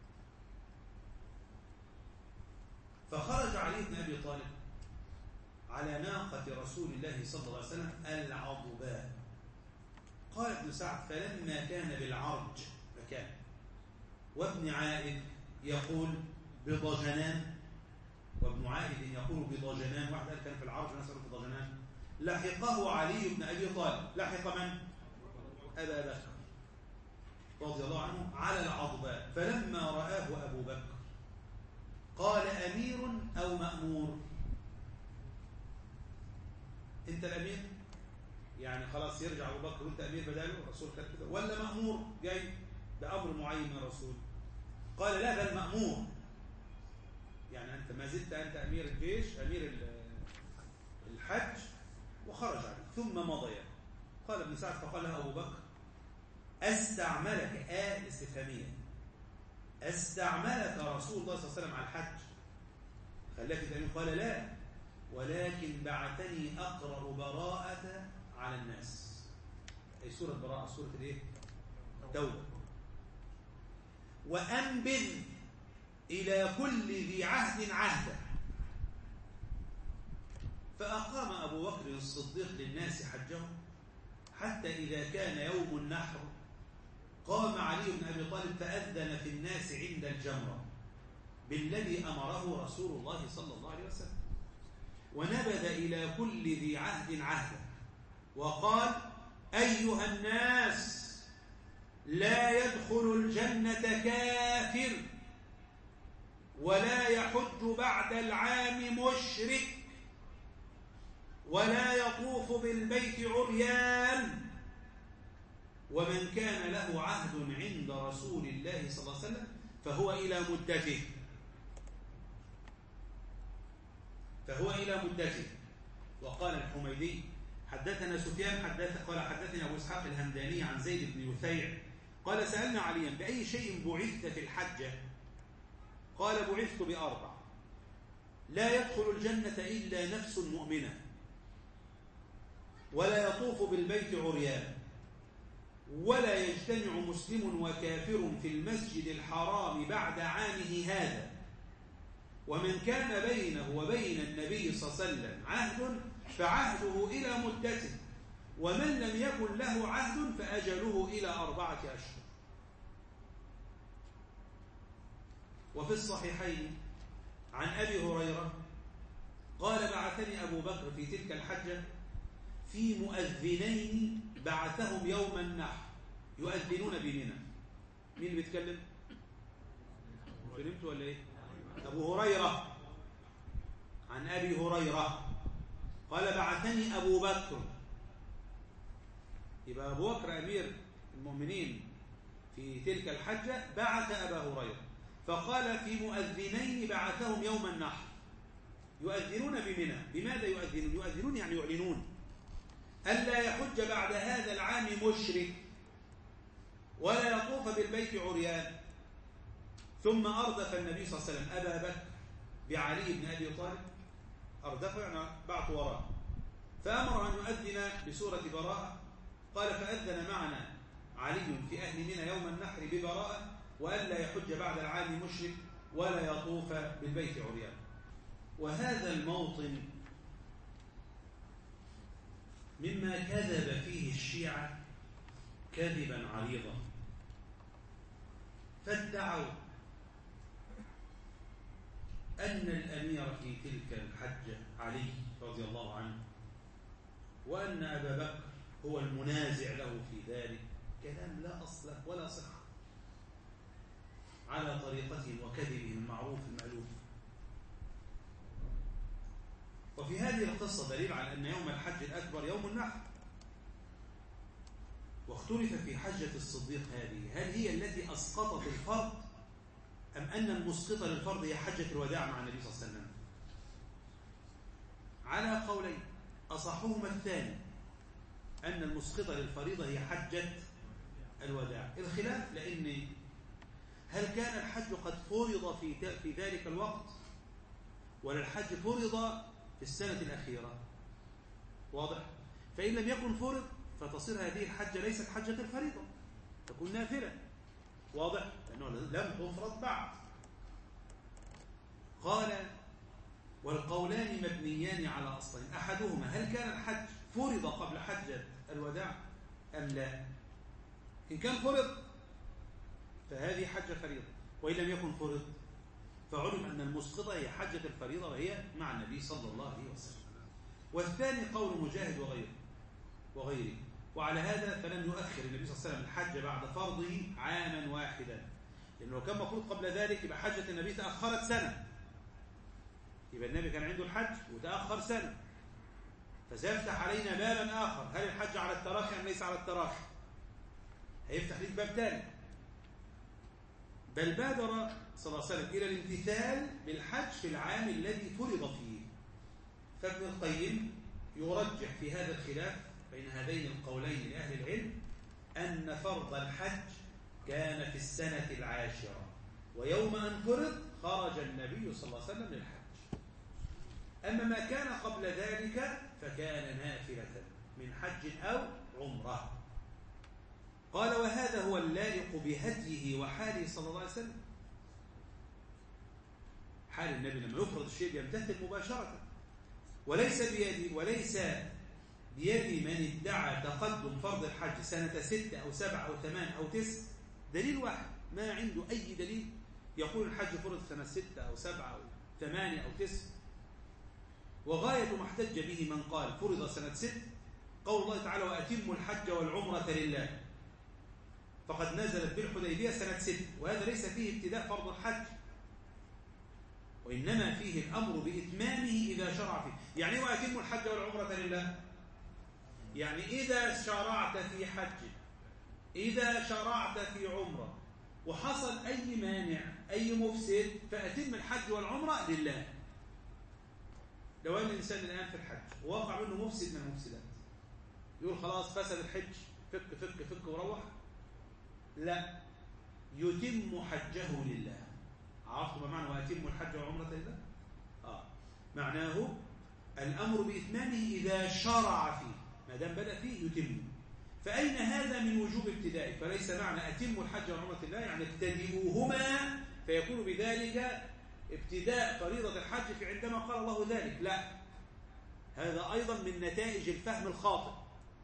فخرج علي بن أبي طالب على ناقة رسول الله صلى الله عليه وسلم العضباء. قال ابن سعد فلما كان بالعرج مكان، وابن عائد يقول بضجنان، وابن عائد يقول بضجنان، واحد قال كان في العرج وناس قالوا بضجنان، لحقه علي بن أبي طالب. لحق من؟ أبا بكر رضي الله عنه على العضباء. فلما رآه أبو بكر قال أمير أو مأمور؟ أنت الأمير؟ يعني خلاص يرجع أبو بكر وأنت أمير بداله، الرسول كان كده، ولا مأمور جاي بأمر معين من الرسول؟ قال لا بل مأمور، يعني أنت ما زلت أنت أمير الجيش، أمير الحج. وخرج عليه ثم مضي. قال ابن سعد فقال له أبو بكر أستعملك آه استفهامية أستعملك رسول الله صلى الله عليه وسلم على الحج خلاك تأمين؟ قال لا، ولكن بعثني أقرأ براءة على الناس. أي سورة براءة، سورة الإيه؟ توبة. وأنبذ إلى كل ذي عهد عهدا. فأقام أبو بكر الصديق للناس حجه حتى إذا كان يوم النحر قام علي بن أبي طالب فأذن في الناس عند الجمرة بالذي أمره رسول الله صلى الله عليه وسلم، ونبذ إلى كل ذي عهد عهدا وقال أيها الناس لا يدخل الجنة كافر ولا يحج بعد العام مشرك ولا يطوف بالبيت عريان، ومن كان له عهد عند رسول الله صلى الله عليه وسلم فهو إلى مدته فهو إلى مدته. وقال الحميدي حدثنا سفيان حدث قال حدثنا أبو إسحاق الهمداني عن زيد بن يثيع قال سألنا عليا بأي شيء بعثت في الحجة؟ قال بعثت بأربع: لا يدخل الجنة إلا نفس مؤمنة، ولا يطوف بالبيت عريان، ولا يجتمع مسلم وكافر في المسجد الحرام بعد عامه هذا، ومن كان بينه وبين النبي صلى الله عليه وسلم عهد فعهده إلى مدته، ومن لم يكن له عهد فأجله إلى أربعة أشهر. وفي الصحيحين عن أبي هريرة قال: بعثني أبو بكر في تلك الحجة في مؤذنين بعثهم يوم النحر يؤذنون بمنى. مين اللي بيتكلم؟ فهمت ولا ايه؟ أبو هريرة. عن أبي هريرة قال: بعثني أبو بكر. يبقى أبو بكر أمير المؤمنين في تلك الحجة بعث أبا هريرة، فقال: في مؤذنين بعثهم يوم النحر يؤذنون بمنى. بماذا يؤذنون؟ يؤذنون يعني يعلنون ألا يحج بعد هذا العام مشرك، ولا يطوف بالبيت عريان. ثم أردف النبي صلى الله عليه وسلم أبا بكر بعلي بن أبي طالب، أردفه يعني بعث وراءه، فأمر أن يؤذن بسورة براءة. قال: فأذن معنا علي في أهل منى يوم النحر ببراءة، وألا يحج بعد العام مشرك، ولا يطوف بالبيت عريان. وهذا الموطن مما كذب فيه الشيعة كذبا عريضا، فادعوا أن الأمير في تلك الحجة علي رضي الله عنه، وأن أبا بكر هو المنازع له في ذلك. كلام لا أصل ولا صحة، على طريقتهم وكذبهم المعروف المألوف. وفي هذه القصة دليل على أن يوم الحج الأكبر يوم النحر. واختلف في حجة الصديق هذه، هل هي التي أسقطت الفرض، أم أن المسقطة للفرض هي حجة الوداع مع النبي صلى الله عليه وسلم؟ على قولين، أصحهما الثاني، أن المسقطة للفريضة هي حجة الوداع. الخلاف لأن هل كان الحج قد فرض في في ذلك الوقت، ولا الحج فرض في السنة الأخيرة؟ واضح؟ فإن لم يكن فرض فتصير هذه الحجة ليست حجة الفريضة، تكون نافلة. واضح؟ لأنه لم تفرض بعد. قال: والقولان مبنيان على أصلين، أحدهما هل كان الحج فرض قبل حجة الوداع أم لا؟ إن كان فرض فهذه حجة فريضة، وإن لم يكن فرض فعلم أن المسقطة هي حجة الفريضة، وهي مع النبي صلى الله عليه وسلم. والثاني قول مجاهد وغيره وغيره وعلى هذا فلم يؤخر النبي صلى الله عليه وسلم الحج بعد فرضه عاما واحدا، لأنه كان مفروض قبل ذلك يبقى حجة النبي تأخرت سنة، يبقى النبي كان عنده الحج وتأخر سنة، فسيفتح علينا بابا آخر. هل الحج على التراخي أم ليس على التراخي؟ هيفتح لك باب ثاني. بل بادر صلى الله عليه وسلم إلى الامتثال بالحج في العام الذي فرض فيه. فابن القيم يرجح في هذا الخلاف بين هذين القولين لأهل العلم أن فرض الحج كان في السنة العاشرة، ويوم أن فرض خرج النبي صلى الله عليه وسلم للحج. أما ما كان قبل ذلك فكان نافلة من حج أو عمرة. قال: وهذا هو اللائق بهديه وحاله صلى الله عليه وسلم. حال النبي لما يفرض الشيء يمتثل مباشرة، وليس بيد وليس بيد من ادعى تقدم فرض الحج سنة ستة أو سبعة أو ثمان أو تسع. دليل واحد، ما عنده أي دليل يقول الحج فرض سنة ستة أو سبعة أو ثمانية أو تسع. وغاية ما احتج به من قال فرض سنة ست قول الله تعالى: وأتموا الحج والعمرة لله، فقد نزلت بالحديبية سنة ست، وهذا ليس فيه ابتداء فرض الحج، وإنما فيه الأمر بإتمامه إذا شرع فيه. يعني وأتموا الحج والعمرة لله، يعني إذا شرعت في حج، إذا شرعت في عمرة وحصل أي مانع أي مفسد فأتم الحج والعمرة لله. لو أن الإنسان الآن في الحج ووقع منه مفسد من المفسدات، يقول خلاص فسد الحج، فك فك فك وروح، لا، يتم حجه لله. عرفتوا ما معنى وأتم الحج والعمرة لله؟ آه. معناه الأمر بإتمامه إذا شرع فيه، ما دام بدأ فيه يتم. فأين هذا من وجوب ابتدائه؟ فليس معنى أتم الحج والعمرة لله يعني ابتدئوهما فيكون بذلك ابتداء فريضة الحج في عندما قال الله ذلك. لا، هذا أيضا من نتائج الفهم الخاطئ.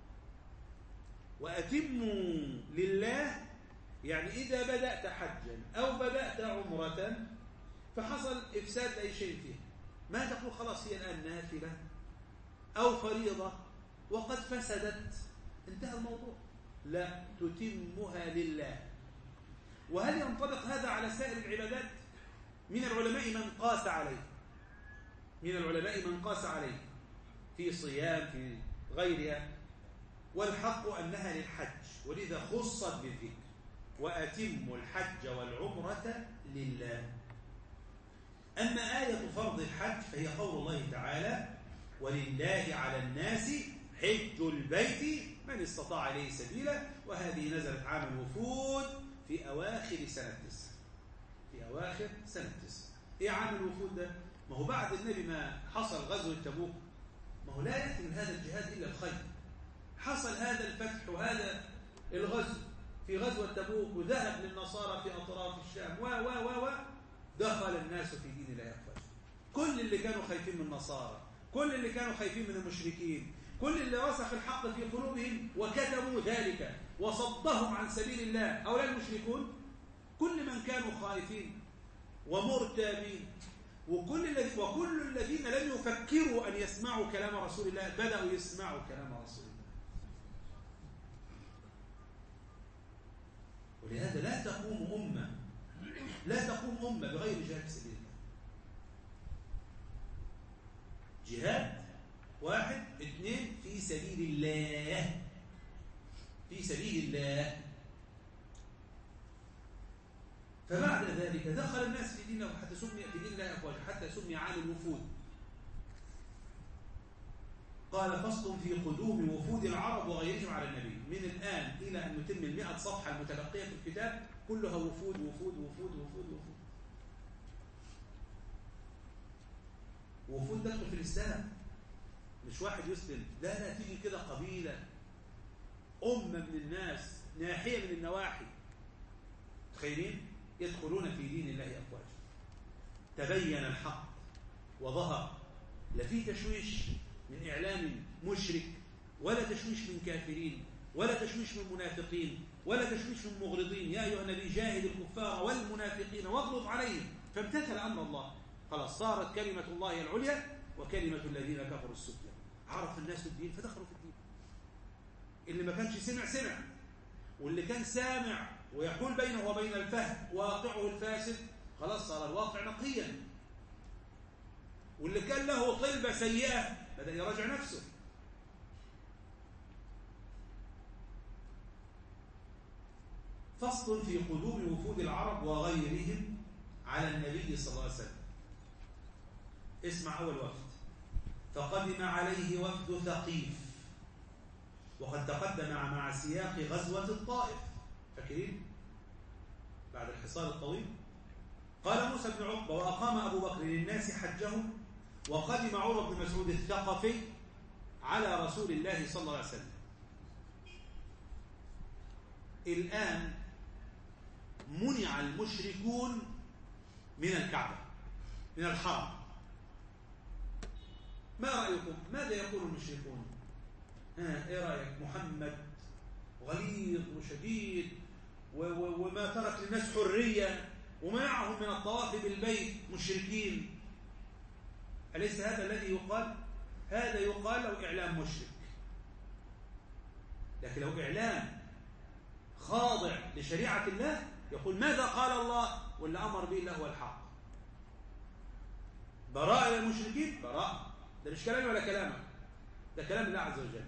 وأتموا لله يعني إذا بدأت حجا أو بدأت عمرة فحصل إفساد أي شيء فيها، ما تقول خلاص هي الآن نافلة أو فريضة وقد فسدت انتهى الموضوع. لا، تتمها لله. وهل ينطبق هذا على سائر العبادات؟ من العلماء من قاس عليه، من العلماء من قاس عليه في صيام في غيرها، والحق أنها للحج ولذا خصت بالذكر وأتموا الحج والعمرة لله. أما آية فرض الحج فهي قول الله تعالى ولله على الناس حج البيت من استطاع إليه سبيلا، وهذه نزلت عام الوفود في أواخر سنة تسع، في أواخر سنة تسع. إيه عام الوفود ده؟ ما هو بعد النبي ما حصل غزوة تبوك، ما هو لا يأتي من هذا الجهاد إلا الخير. حصل هذا الفتح وهذا الغزو في غزوة تبوك وذهب للنصارى في أطراف الشام و و و و دخل الناس في دين الله أفواجا. كل اللي كانوا خايفين من النصارى، كل اللي كانوا خايفين من المشركين، كل اللي رسخ الحق في قلوبهم وكتموا ذلك وصدهم عن سبيل الله هؤلاء المشركون، كل من كانوا خائفين ومرتابين وكل الذي وكل الذين لم يفكروا أن يسمعوا كلام رسول الله بدأوا يسمعوا كلام رسول الله. ولهذا لا تقوم أمة لا تقوم أمة بغير جهاد في سبيل الله. جهاد واحد، اثنين، في سبيل الله، في سبيل الله. فبعد ذلك دخل الناس في دين الله حتى سمي في دين الله أفواجا حتى سمي عام الوفود. قال فصل في قدوم وفود العرب وغيرهم على النبي. من الآن إلى أن نتم المئة صفحة المتبقية في الكتاب كلها وفود وفود وفود وفود وفود وفود تدخل في الإسلام. مش واحد يسلم، لا لا، تيجي كده قبيلة أمة من الناس ناحية من النواحي تخيلين يدخلون في دين الله أفواجا. تبين الحق وظهر، لا في تشويش من إعلام مشرك ولا تشويش من كافرين ولا تشويش من منافقين ولا تشويش من مغرضين. يا أيها النبي جاهد الكفار والمنافقين واغلظ عليهم. فامتثل أمر الله، خلاص صارت كلمة الله العليا وكلمة الذين كفروا السفلى. عرف الناس الدين فدخلوا في الدين. اللي ما كانش سمع سمع، واللي كان سامع ويحول بينه وبين الفهم واقعه الفاسد خلاص صار الواقع نقيا، واللي كان له طلبة سيئة بدأ يراجع نفسه. فصل في قدوم وفود العرب وغيرهم على النبي صلى الله عليه وسلم. اسمع أول وفد. فقدم عليه وفد ثقيف، وقد تقدم مع سياق غزوة الطائف، فاكرين بعد الحصار الطويل. قال موسى بن عقبة وأقام أبو بكر للناس حجهم، وقدم عروة بن مسعود الثقفي على رسول الله صلى الله عليه وسلم. الآن منع المشركون من الكعبة، من الحرم. ما رأيكم؟ ماذا يقول المشركون؟ ها ايه رأيك؟ محمد غليظ وشديد وما ترك للناس حرية ومنعهم من الطواف بالبيت مشركين. أليس هذا الذي يقال؟ هذا يقال له إعلام مشرك. لكن لو إعلام خاضع لشريعة الله يقول ماذا قال الله واللي أمر به الله هو الحق. براءة للمشركين براءة، ده مش كلامي ولا كلامك، ده كلام الله عز وجل.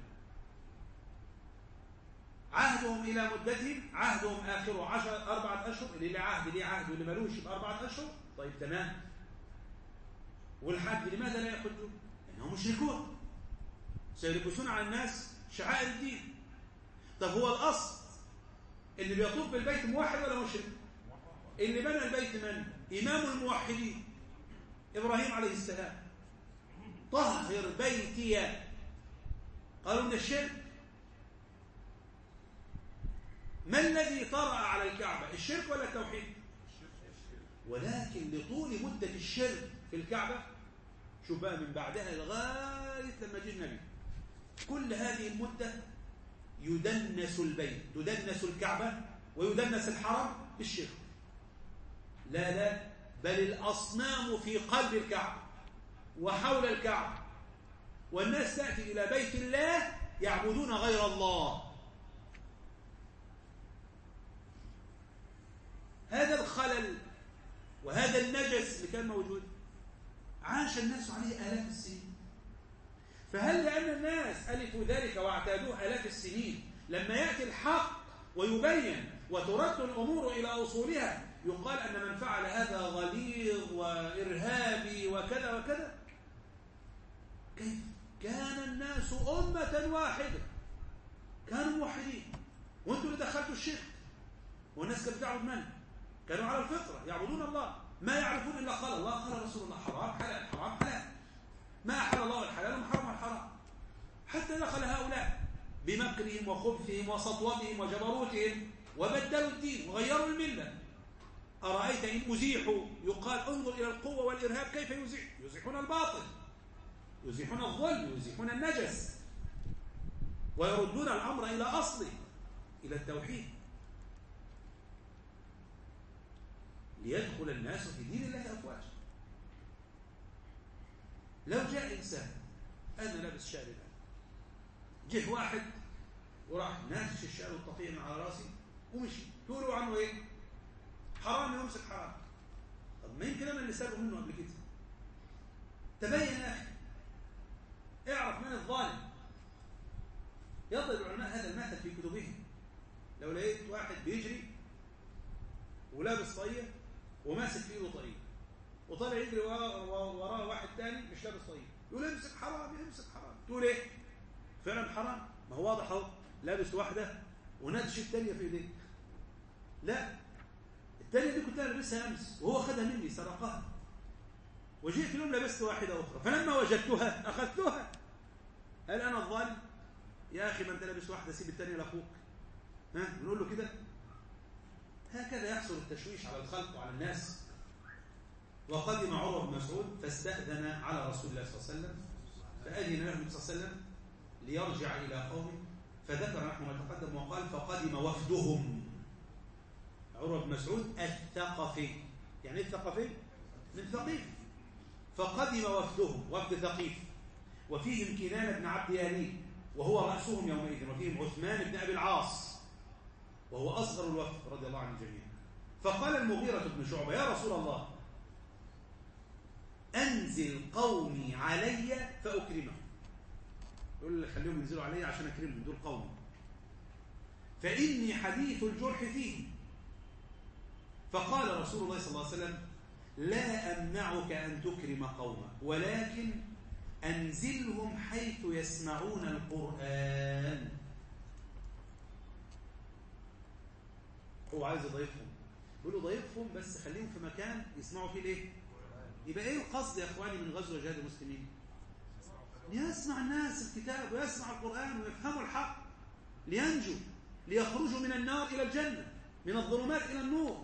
عهدهم إلى مدتهم، عهدهم آخره عشر أربعة أشهر، اللي له عهد ليه عهد واللي ملوش بأربعة أشهر. طيب تمام. والحج لماذا لا يحجون؟ لأنهم مشركون سيلبسون على الناس شعائر الدين. طب هو الأصل اللي بيطوف بالبيت موحد ولا مشرك؟ اللي بنى البيت من؟ إمام الموحدين إبراهيم عليه السلام. طهر بيتي، قالوا من الشرك. ما الذي طرأ على الكعبة؟ الشرك ولا التوحيد؟ ولكن لطول مدة الشرك في الكعبة، شوف بقى من بعدها لغاية لما جه النبي، كل هذه المدة يدنس البيت، تدنس الكعبة ويدنس الحرم بالشرك. لا لا، بل الأصنام في قلب الكعبة وحول الكعبة، والناس تأتي إلى بيت الله يعبدون غير الله. هذا الخلل وهذا النجس اللي كان موجود عاش الناس عليه آلاف السنين. فهل لأن الناس ألفوا ذلك واعتادوه آلاف السنين، لما يأتي الحق ويبين وترد الأمور إلى أصولها يقال أن من فعل هذا غليظ وإرهابي وكذا وكذا؟ كيف؟ كان الناس أمة واحدة، كانوا موحدين، وانتم اللي دخلتوا الشرك. والناس كانت بتعبد من؟ كانوا على الفطرة يعبدون الله، ما يعرفون إلا قال الله قال رسول الله، حرام حلال حرام حلال، ما أحل الله الحلال ومحرم الحرام. حتى دخل هؤلاء بمكرهم وخبثهم وسطوتهم وجبروتهم وبدلوا الدين وغيروا الملة. أرأيت إن أزيحوا، يقال انظر إلى القوة والإرهاب كيف يزيح، يزيحون الباطل، يزيحون الظلم، يزيحون النجس، ويردون الأمر إلى أصله، إلى التوحيد، ليدخل الناس في دين الله أفواجا. لو جاء إنسان أنا لابس شال الآن، جه واحد وراح ناتش الشال والطفية من على راسي ومشي، تقولوا عنه إيه؟ حرام يمسك حرام. طب ما يمكن أنا اللي سابه منه قبل كده. تبين يا أخي، اعرف من الظالم. يضرب العلماء هذا المثل في كتبهم. لو لقيت واحد بيجري ولابس طاقية وماسك في ايده طاقية وطالع يجري وراه واحد تاني مش لابس طاقية، يقول امسك حرام امسك حرام، تقول ايه؟ فعلا حرام، ما هو واضح اهو، لابس واحدة ونادش الثانية في ايديه. لا، الثانية دي كنت انا لابسها امس وهو خدها مني سرقها، وجئت اليوم لبست واحدة اخرى، فلما وجدتها اخذتها. هل انا الظالم؟ يا اخي ما انت لابس واحدة سيب الثانية لاخوك. ها بنقول له كده؟ هكذا يحصل التشويش على الخلق وعلى الناس. وقدم عروة بن مسعود فاستأذن على رسول الله صلى الله عليه وسلم، فأذن له النبي صلى الله عليه وسلم ليرجع إلى قومه، فذكر نحو ما تقدم وقال فقدم وفدهم. عروة بن مسعود الثقفي، يعني ايه الثقفي؟ من ثقيف. فقدم وفدهم، وفد ثقيف، وفيهم كنانة بن عبد يالين وهو رأسهم يومئذ، وفيهم عثمان بن أبي العاص وهو أصغر الوفد رضي الله عن الجميع. فقال المغيرة بن شعبة يا رسول الله أنزل قومي علي فأكرمهم. يقول لي خليهم ينزلوا علي عشان أكرمهم، دول قومي، فإني حديث الجرح فيه. فقال رسول الله صلى الله عليه وسلم لا أمنعك أن تكرم قومك، ولكن أنزلهم حيث يسمعون القرآن. هو عايز يضيفهم، يقول له ضيفهم بس خليهم في مكان يسمعوا فيه ليه؟ يبقى ايه القصد يا اخواني من غزو جهاد المسلمين؟ ليسمع الناس الكتاب ويسمع القرآن ويفهموا الحق لينجوا، ليخرجوا من النار إلى الجنة، من الظلمات إلى النور.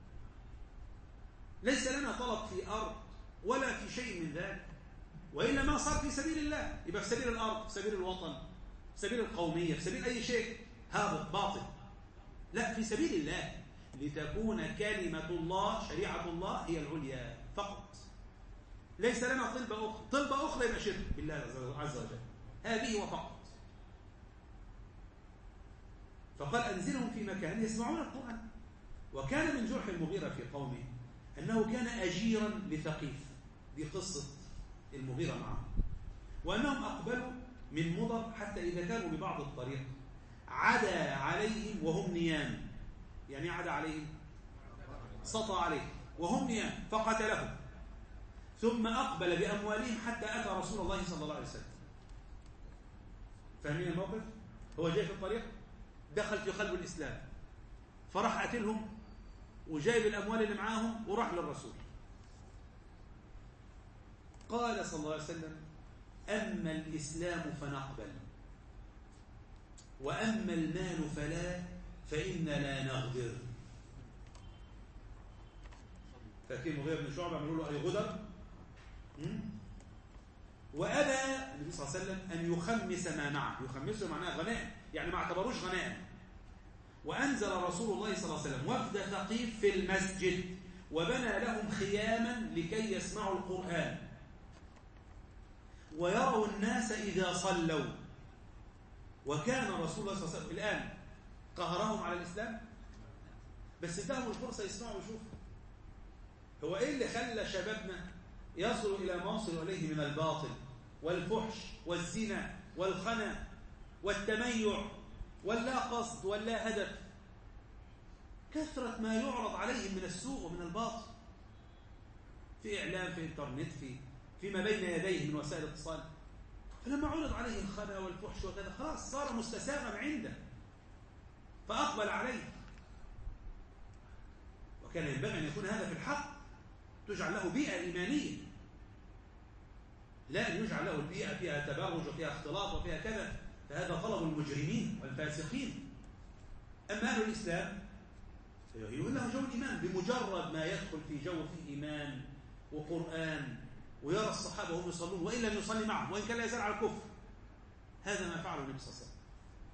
ليس لنا طلب في أرض ولا في شيء من ذلك، وإلا ما صار في سبيل الله، يبقى في سبيل الأرض، في سبيل الوطن، في سبيل القومية، في سبيل أي شيء هابط باطل. لا، في سبيل الله، لتكون كلمة الله شريعة الله هي العليا فقط. ليس لنا طلبة أخرى، طلبة أخرى يبقى شرك بالله عز وجل، هذه وفقط. فقال أنزلهم في مكان يسمعون القرآن. وكان من جرح المغيرة في قومه أنه كان أجيرا لثقيف، دي قصة المغيرة معه، وأنهم أقبلوا من مضر حتى إذا كانوا ببعض الطريق عدا عليهم وهم نيام. يعني عدا عليهم سطى عليهم وهم نيام فقتلهم، ثم أقبل بأموالهم حتى أتى رسول الله صلى الله عليه وسلم. فاهمين الموقف؟ هو جاي في الطريق دخل في قلب الإسلام فراح قاتلهم وجايب الأموال اللي معاهم وراح للرسول. قال صلى الله عليه وسلم: أما الإسلام فنقبل، وأما المال فلا، فإن لا نغدر. فاكرين مغيرة بن شعبة عملوا له أي غدر؟ وأبى النبي صلى الله عليه وسلم أن يخمس ما معه. يخمسه معناه غنائم، يعني ما اعتبروش غنائم. وأنزل رسول الله صلى الله عليه وسلم وفد ثقيف في المسجد، وبنى لهم خياما لكي يسمعوا القرآن ويروا الناس إذا صلوا. وكان رسول الله صلى الله عليه وسلم الآن قهرهم على الإسلام، بس اداهم الفرصة يسمعوا ويشوفوا. هو إيه اللي خلى شبابنا يصلوا إلى ما وصلوا إليه من الباطل والفحش والزنا والخنا والتميع ولا قصد ولا هدف؟ كثرة ما يعرض عليهم من السوء ومن الباطل في إعلام، في إنترنت، في فيما بين يديه من وسائل الاتصال. فلما عرض عليه الخنا والفحش وكذا خلاص صار مستساغا عنده فأقبل عليه. وكان ينبغي أن يكون هذا في الحق، تجعل له بيئة إيمانية، لا أن يجعل له البيئة فيها تبرج وفيها اختلاط وفيها كذا، فهذا طلب المجرمين والفاسقين. أما أهل الإسلام فيقول له جو الإيمان، بمجرد ما يدخل في جو فيه إيمان وقرآن ويرى الصحابة وهم يصلون وإن لم يصلي معهم وإن كان لا يزال على الكفر. هذا ما فعله النبي صلى الله عليه وسلم.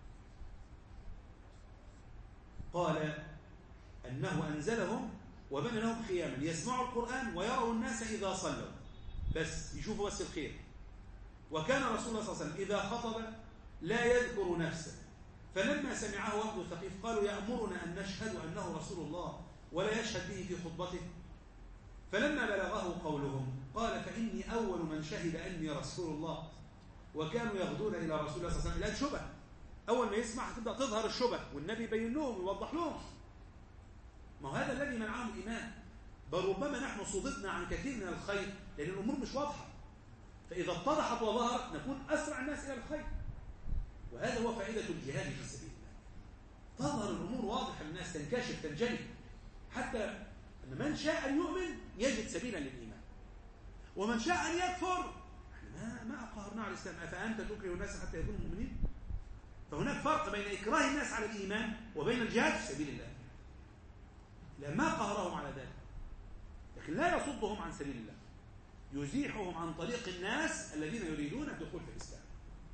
قال أنه أنزلهم وبنى لهم خياما يسمعوا القرآن ويروا الناس إذا صلوا، بس يشوفوا بس الخير. وكان رسول الله صلى الله عليه وسلم إذا خطب لا يذكر نفسه، فلما سمعه وفد ثقيف قالوا: يأمرنا أن نشهد أنه رسول الله ولا يشهد به في خطبته. فلما بلغه قولهم قال: فإني أول من شهد أني رسول الله. وكانوا يغدون إلى رسول الله صلى الله عليه وسلم. الآن شبه، أول ما يسمع تبدأ تظهر الشبه، والنبي يبين لهم ويوضح لهم. ما هذا الذي منعهم الإيمان. بل ربما نحن صددنا عن كثير من الخير لأن الأمور مش واضحة، فإذا اتضحت وظهرت نكون أسرع الناس إلى الخير. وهذا هو فائدة الجهاد في سبيل الله. تظهر الأمور واضحة للناس، تنكشف، تنجلي، حتى أن من شاء أن يؤمن يجد سبيلا للإيمان، ومن شاء أن يكفر ما ما قهرنا على الإسلام. أفأنت تكره الناس حتى يكونوا مؤمنين؟ فهناك فرق بين إكراه الناس على الإيمان وبين الجهاد في سبيل الله. لا، ما قهرهم على ذلك، لكن لا يصدهم عن سبيل الله، يزيحهم عن طريق الناس الذين يريدون الدخول في الإسلام.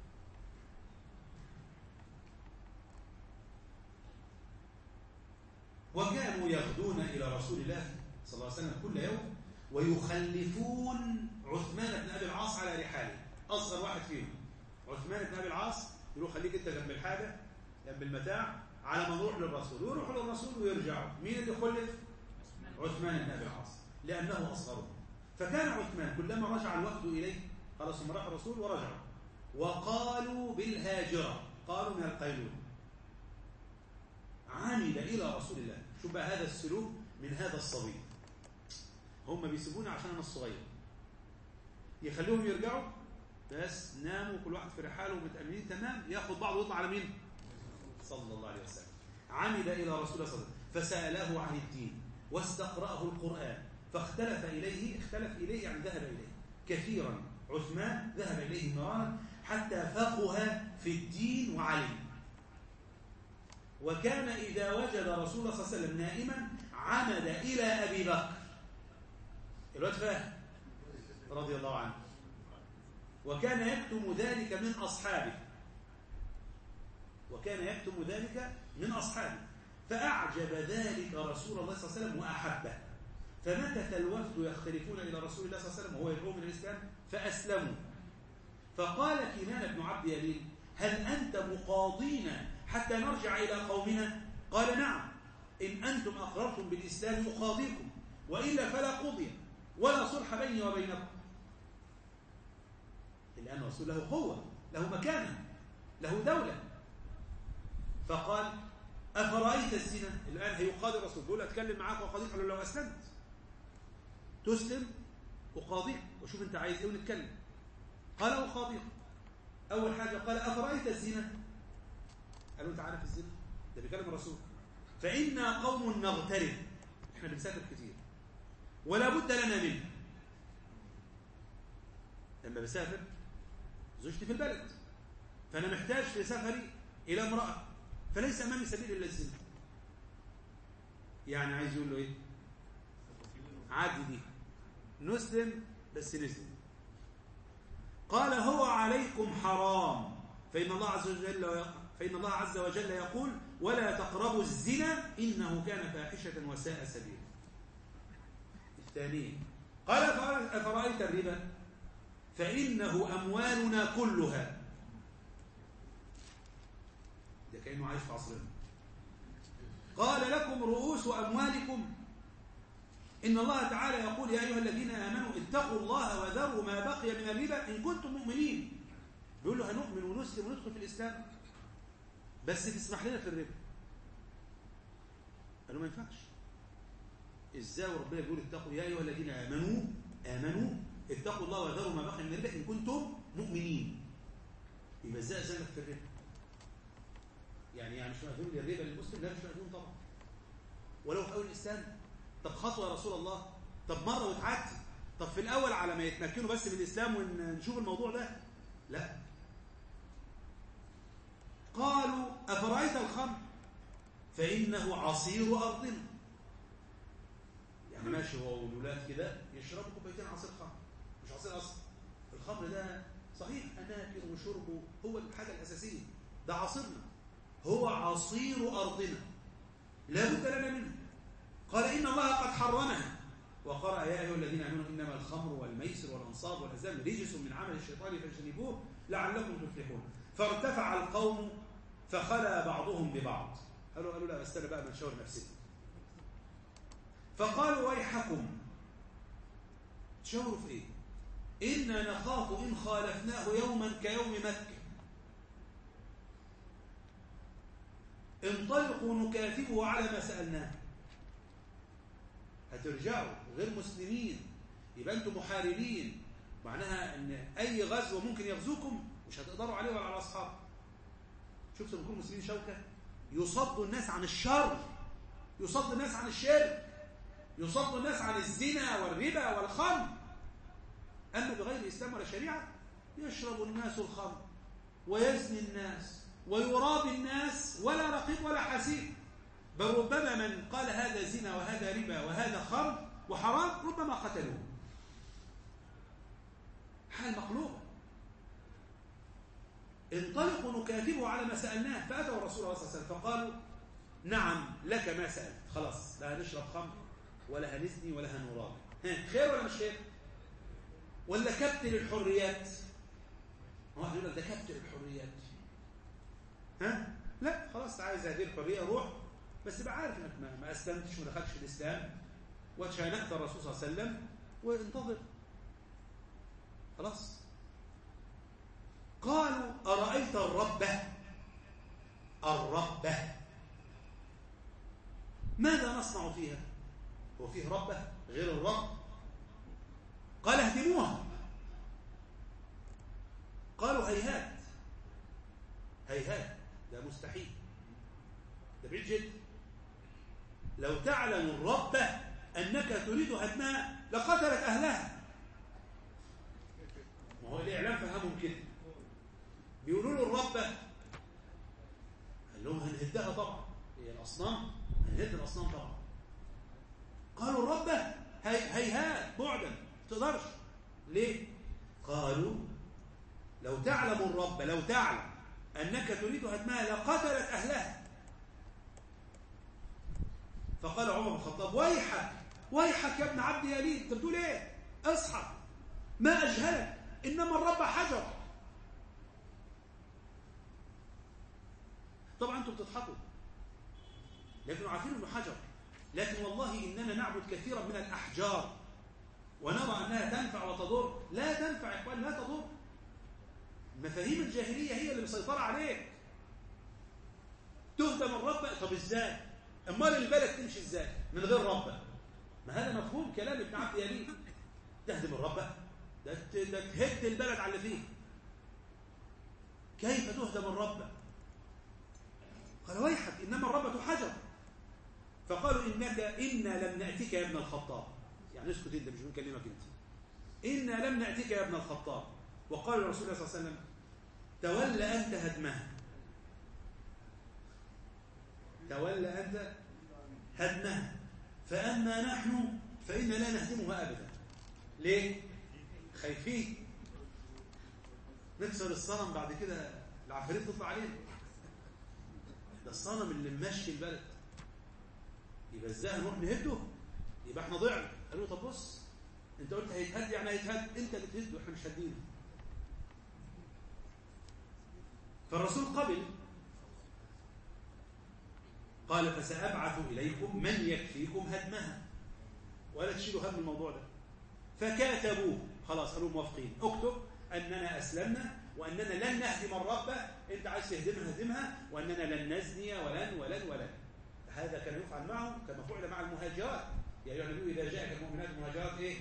وكانوا يغدون إلى رسول الله صلى الله عليه وسلم كل يوم ويخلفون عثمان بن أبي العاص على رحاله، أصغر واحد فيهم عثمان بن أبي العاص، يروح خليك أنت جنب الحاجة جنب المتاع على ما نروح للرسول، ويروحوا للرسول ويرجعوا. مين اللي خلف؟ عثمان بن أبي العاص، لأنه أصغره. فكان عثمان كلما رجع الوفد إليه خلاص هم راحوا الرسول ورجعوا، وقالوا بالهاجرة، قالوا من القيلول، عمد إلى رسول الله. شوف بقى هذا السلوك من هذا الصبي، هم بيسيبونا عشان أنا الصغير، يخلوهم يرجعوا بس ناموا كل واحد في رحاله ومتأمنين تمام، ياخد بعض ويطلع على مين؟ صلى الله عليه وسلم. عمد إلى رسول الله صلى الله عليه وسلم فسأله عن الدين واستقرأه القرآن، فاختلف إليه، اختلف إليه يعني ذهب إليه كثيرا. عثمان ذهب إليه مرارا حتى فقه في الدين وعلم. وكان إذا وجد رسول الله صلى الله عليه وسلم نائما عمد إلى أبي بكر، الواد فاهم رضي الله عنه، وكان يكتم ذلك من أصحابه، وكان يكتم ذلك من أصحابه فأعجب ذلك رسول الله صلى الله عليه وسلم وأحبه. فمكث الوفد يختلفون إلى رسول الله صلى الله عليه وسلم وهو يدعوهم إلى الإسلام فأسلموا. فقال كنانة بن عبد يليل: هل أنت مقاضين حتى نرجع إلى قومنا؟ قال: نعم، إن أنتم أقررتم بالإسلام أقاضيكم، وإلا فلا قضي ولا صلح بيني وبينكم. لأن رسول له قوة، له مكانة، له دولة. فقال: أفرأيت الزنا؟ الآن هيقاضي الرسول، بيقول أتكلم معاك وقاضيك. قال له: لو أسلمت تسلم أقاضيك، وشوف أنت عايز إيه ونتكلم. قال: أقاضيك. أول حاجة قال: أفرأيت الزنا؟ قال له: أنت عارف الزنا؟ ده بيكلم الرسول. فإنا قوم نغترب، احنا بنسافر كتير ولا بد لنا منه. لما بسافر زوجتي في البلد، فأنا محتاج في سفري إلى امرأة، فليس أمامي سبيل إلا الزنا. يعني عايز يقول له إيه؟ عادي دي نسلم بس نسلم. قال هو عليكم حرام، فإن الله عز وجل فإن الله عز وجل يقول ولا تقربوا الزنا إنه كان فاحشة وساء سبيلا. الثانية قال أفرأيت الربا فإنه أموالنا كلها. ده كأنه عايش في عصرنا. قال لكم رؤوس أموالكم، إن الله تعالى يقول يا أيها الذين آمنوا اتقوا الله وذروا ما بقي من الربا إن كنتم مؤمنين. بيقول له هنؤمن ونسلم وندخل في الإسلام بس تسمح لنا في الربا. قالوا ما ينفعش. إزاي وربنا بيقول اتقوا يا أيها الذين آمنوا آمنوا اتقوا الله وذروا ما بقي من الربا إن كنتم مؤمنين. يبقى إزاي أزالك في الربا؟ يعني يعني مش مأذون للربا للمسلم؟ لا مش مأذون طبعا، ولو في أول الإسلام. طب خطوة يا رسول الله، طب مرة وتعدي، طب في الأول على ما يتمكنوا بس من الإسلام ونشوف الموضوع ده. لا. قالوا أفرأيت الخمر فإنه عصير أرضنا. يعني ماشي هو والولاد كده يشربوا كوبايتين عصير خمر، مش عصير أصلا. الخمر ده صحيح أماكن وشربه هو الحاجة الأساسية، ده عصيرنا، هو عصير أرضنا لا بد لنا منه. قال إن الله قد حرمها، وقرأ يا أيها الذين آمنوا إنما الخمر والميسر والأنصاب والأزلام رجس من عمل الشيطان فاجتنبوه لعلكم تفلحون. فارتفع القوم فخلى بعضهم ببعض. قالوا قالوا لا استنى بقى بنشاور نفسنا. فقالوا ويحكم، تشاوروا في إيه؟ إنا نخاف إن خالفناه يوما كيوم مكة انطلقوا نكاتبه على ما سألناه. هترجعوا غير مسلمين، يبقى انتم محاربين، معناها ان اي غزو ممكن يغزوكم مش هتقدروا عليه ولا على اصحابه. شفتوا بيكونوا مسلمين شوكه يصدوا الناس عن الشر، يصدوا الناس عن الشرك، يصدوا الناس عن الزنا والربا والخمر. اما بغير اسلام ولا شريعه يشرب الناس الخمر ويزني الناس ويرابي الناس ولا رقيب ولا حسيب. بل ربما من قال هذا زنا وهذا ربا وهذا خمر وحرام ربما قتلوه. حال مقلوبة. انطلقوا نكاتبه على ما سألناه، فأتوا الرسول صلى الله عليه وسلم فقالوا نعم لك ما سألت، خلاص لا هنشرب خمر ولا هنزني ولا هنرابي. خير ولا مش خير؟ ولا كبت للحريات؟ واحد يقول لك ده كبت للحريات. ها؟ لا خلاص عايز هذه الحرية روح، بس بقى عارف انك ما, ما اسلمتش وما دخلتش في الاسلام وشانقت الرسول صلى الله عليه وسلم وانتظر خلاص. قالوا أرأيت الربة؟ الربة ماذا نصنع فيها؟ هو فيه ربة غير الرب؟ قال اهدموها. قالوا هيهات هيهات، ده مستحيل، ده بعيد جدا. لو تعلم الربة أنك تريد هدمها لقتلت أهلها. ما هو الإعلام فهمهم كده، بيقولوا له الربة، قال لهم هنهدها طبعا، هي الأصنام هنهد الأصنام طبعا. قالوا الربة هي هيهات بعدا تقدرش. ليه؟ قالوا لو تعلم الربة، لو تعلم أنك تريد هدمها لقتلت أهلها. فقال عمر بن الخطاب ويحك ويحك يا ابن عبد يليد، انت بتقول ايه؟ اصحى، ما اجهلك، انما الرب حجر. طبعا انتم بتضحكوا لكن عارفين انه حجر، لكن والله اننا نعبد كثيرا من الاحجار ونرى انها تنفع وتضر. لا تنفع يا اخوان، لا تضر. مفاهيم الجاهليه هي اللي مسيطره عليك. تهدم الرب، طب ازاي؟ امال البلد تمشي ازاي من غير ربه؟ ما هذا مفهوم كلام ابن عبد يليد. تهدم الربه، ده تهد البلد على اللي فيه. كيف تهدم الربه؟ قال ويحك انما الربه حجر. إنك إنا لم نأتك يا ابن الخطاب، يعني اسكت أنت مش بنكلمك أنت، إنا لم نأتك يا ابن الخطاب. وقال الرسول صلى الله عليه وسلم تولى أنت هدمها، تولى أنت هدمها، فأما نحن فإنا لا نهدمها أبدا. ليه؟ خايفين نكسر الصنم بعد كده العفاريت تطلع علينا، ده الصنم اللي ممشي البلد، يبقى ازاي هنروح نهده؟ يبقى احنا ضعنا. قالوا طب بص انت قلت هيتهد يعني هيتهد، انت اللي تهده احنا مش هادينه. فالرسول قبل، قال فسأبعث إليكم من يكفيكم هدمها، ولا تشيلوا هم الموضوع ده. فكاتبوه، خلاص قالوا موافقين، اكتب أننا أسلمنا وأننا لن نهدم الرب، أنت عايز تهدمها هدمها، وأننا لن نزني ولن ولن ولن. هذا كان يفعل معهم كما فعل مع المهاجرات. يا أيها النبي إذا جاءك المؤمنات المهاجرات إيه؟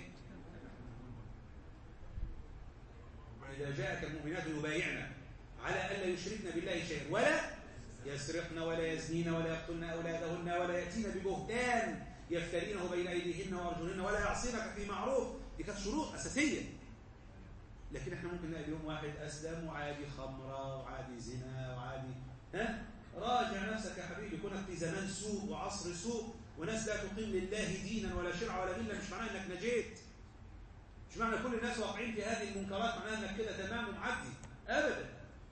إذا جاءك المؤمنات يبايعنا على ألا يشركن بالله شيئا ولا يسرقن ولا يزنين ولا يقتلن أولادهن ولا يأتين ببهتان يفترينه بين أيديهن وأرجلهن ولا يعصينك في معروف. دي كانت شروط أساسية. لكن احنا ممكن نلاقي اليوم واحد أسلم وعادي خمرة وعادي زنا وعادي، ها؟ راجع نفسك يا حبيبي، كونك في زمان سوء وعصر سوء وناس لا تقيم لله دينا ولا شرع ولا مله، مش معناه انك نجيت، مش معنى كل الناس واقعين في هذه المنكرات معناه انك كده تمام ومعدي، ابدا.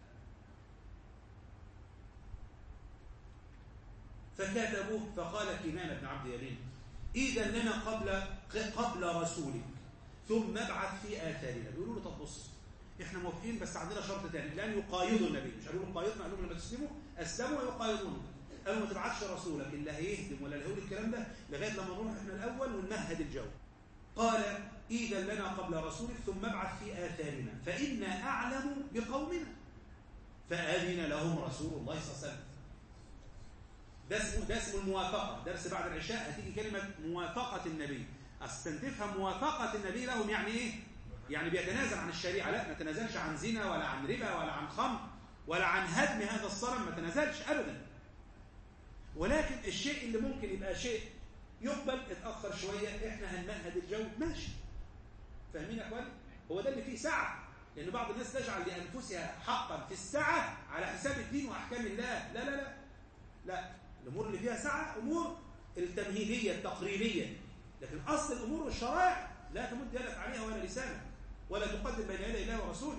فكاتبوه، فقال كنانة بن عبد يمين إذا لنا قبل قبل رسولك ثم ابعث في آثارنا. بيقولوا له طب بص احنا موافقين بس عندنا شرط ثاني، لأن يقايضوا النبي، مش قالوا له قايضنا، قالوا لهم لما تسلموا اسلموا ويقايضون، قالوا ما تبعتش رسولك اللي هيهدم ولا اللي هيقول الكلام ده لغايه لما نروح احنا الاول ونمهد الجو. قال إذا لنا قبل رسولك ثم ابعث في آثارنا فإنا أعلم بقومنا. فآذن لهم رسول الله صلى الله عليه وسلم. ده اسمه ده اسمه الموافقة. درس بعد العشاء هتيجي كلمة موافقة النبي. أصلا تفهم موافقة النبي لهم يعني إيه؟ يعني بيتنازل عن الشريعة، لا ما تنازلش عن زنا ولا عن ربا ولا عن خمر ولا عن هدم هذا الصنم، ما تنازلش أبدا. ولكن الشيء اللي ممكن يبقى شيء يقبل اتأخر شوية، احنا هنمهد الجو ماشي. فاهمين يا اخواني؟ هو ده اللي فيه سعة، لأن بعض الناس تجعل لأنفسها حقا في السعة على حساب الدين وأحكام الله. لا لا لا لا، الأمور اللي فيها سعة أمور التمهيدية التقريرية، لكن أصل الأمور والشرائع لا تمد يدك عليها ولا لسانك ولا تقدم بين يدي الله ورسوله.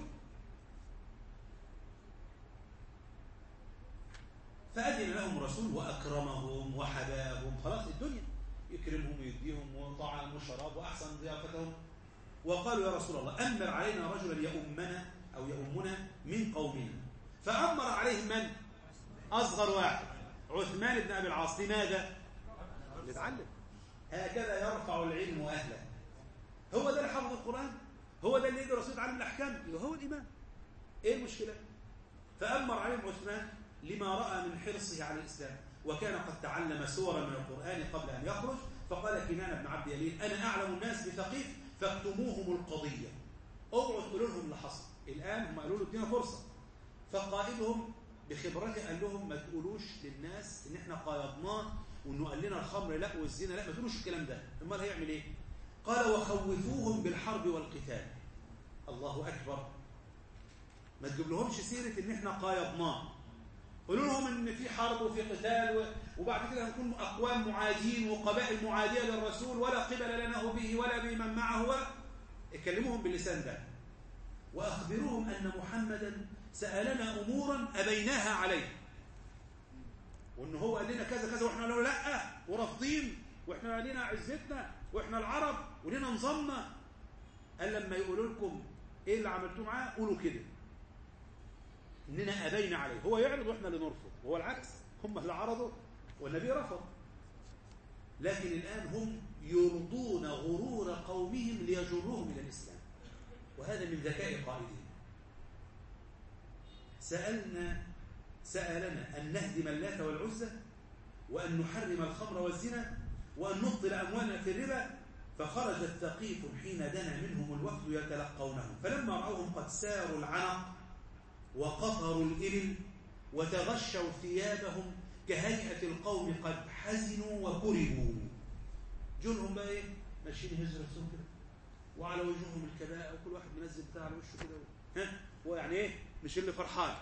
فأذن لهم الرسول وأكرمهم وحباهم، خلاص الدنيا يكرمهم ويديهم وطعام وشراب وأحسن ضيافتهم. وقالوا يا رسول الله أمر علينا رجلا يؤمنا أو يؤمنا من قومنا. فأمر عليهم من؟ أصغر واحد عثمان بن أبي العاص. لماذا؟ نتعلم. هكذا يرفع العلم أهله. هو ده اللي حفظ القرآن، هو ده اللي يجي الرسول يتعلم الأحكام، يبقى هو الإمام. إيه المشكلة؟ فأمر عليهم عثمان لما رأى من حرصه على الإسلام، وكان قد تعلم سورا من القرآن قبل أن يخرج. فقال كنانة بن عبد يمين أنا أعلم الناس بثقيف فاكتموهم القضية. اوعوا تقولوا لهم اللي حصل. الآن هم قالوا له ادينا فرصة، فقائدهم بخبرته قال لهم ما تقولوش للناس ان احنا قايضناه وانه قال لنا الخمر لا والزنا لا، ما تقولوش الكلام ده. امال هيعمل ايه؟ قال وخوفوهم بالحرب والقتال. الله اكبر. ما تجيب لهمش سيره ان احنا قايضناه، قولوا لهم ان في حرب وفي قتال وبعد كده هنكون اقوام معادين وقبائل معاديه للرسول ولا قبل لنا به ولا بمن معه. اكلموهم باللسان ده واخبروهم ان محمدا سألنا أمورا أبيناها عليه، وإن هو قال لنا كذا كذا وإحنا قالوا لأ ورافضين، وإحنا لنا عزتنا وإحنا العرب ولنا نظامنا. قال لما يقولوا لكم إيه اللي عملتوه معاه قولوا كده إننا أبينا عليه. هو يعرض وإحنا اللي نرفض، وهو العكس، هم اللي عرضوا والنبي رفض. لكن الآن هم يرضون غرور قومهم ليجروهم إلى الإسلام، وهذا من ذكاء قائدهم. سألنا سألنا أن نهدم اللات والعزى وأن نحرم الخمر والزنا وأن نبطل أموالنا في الربا. فخرج الثقيف حين دنا منهم الوفد يتلقونهم، فلما رأوهم قد ساروا العنق وقطروا الإبل وتغشوا ثيابهم كهيئة القوم قد حزنوا وكرهوا. جولهم بقى ايه؟ ماشيين يهزوا نفسهم كده وعلى وجوههم الكباء وكل واحد منزل بتاع على وشه كده، ها هو يعني ايه؟ مش اللي فرحان.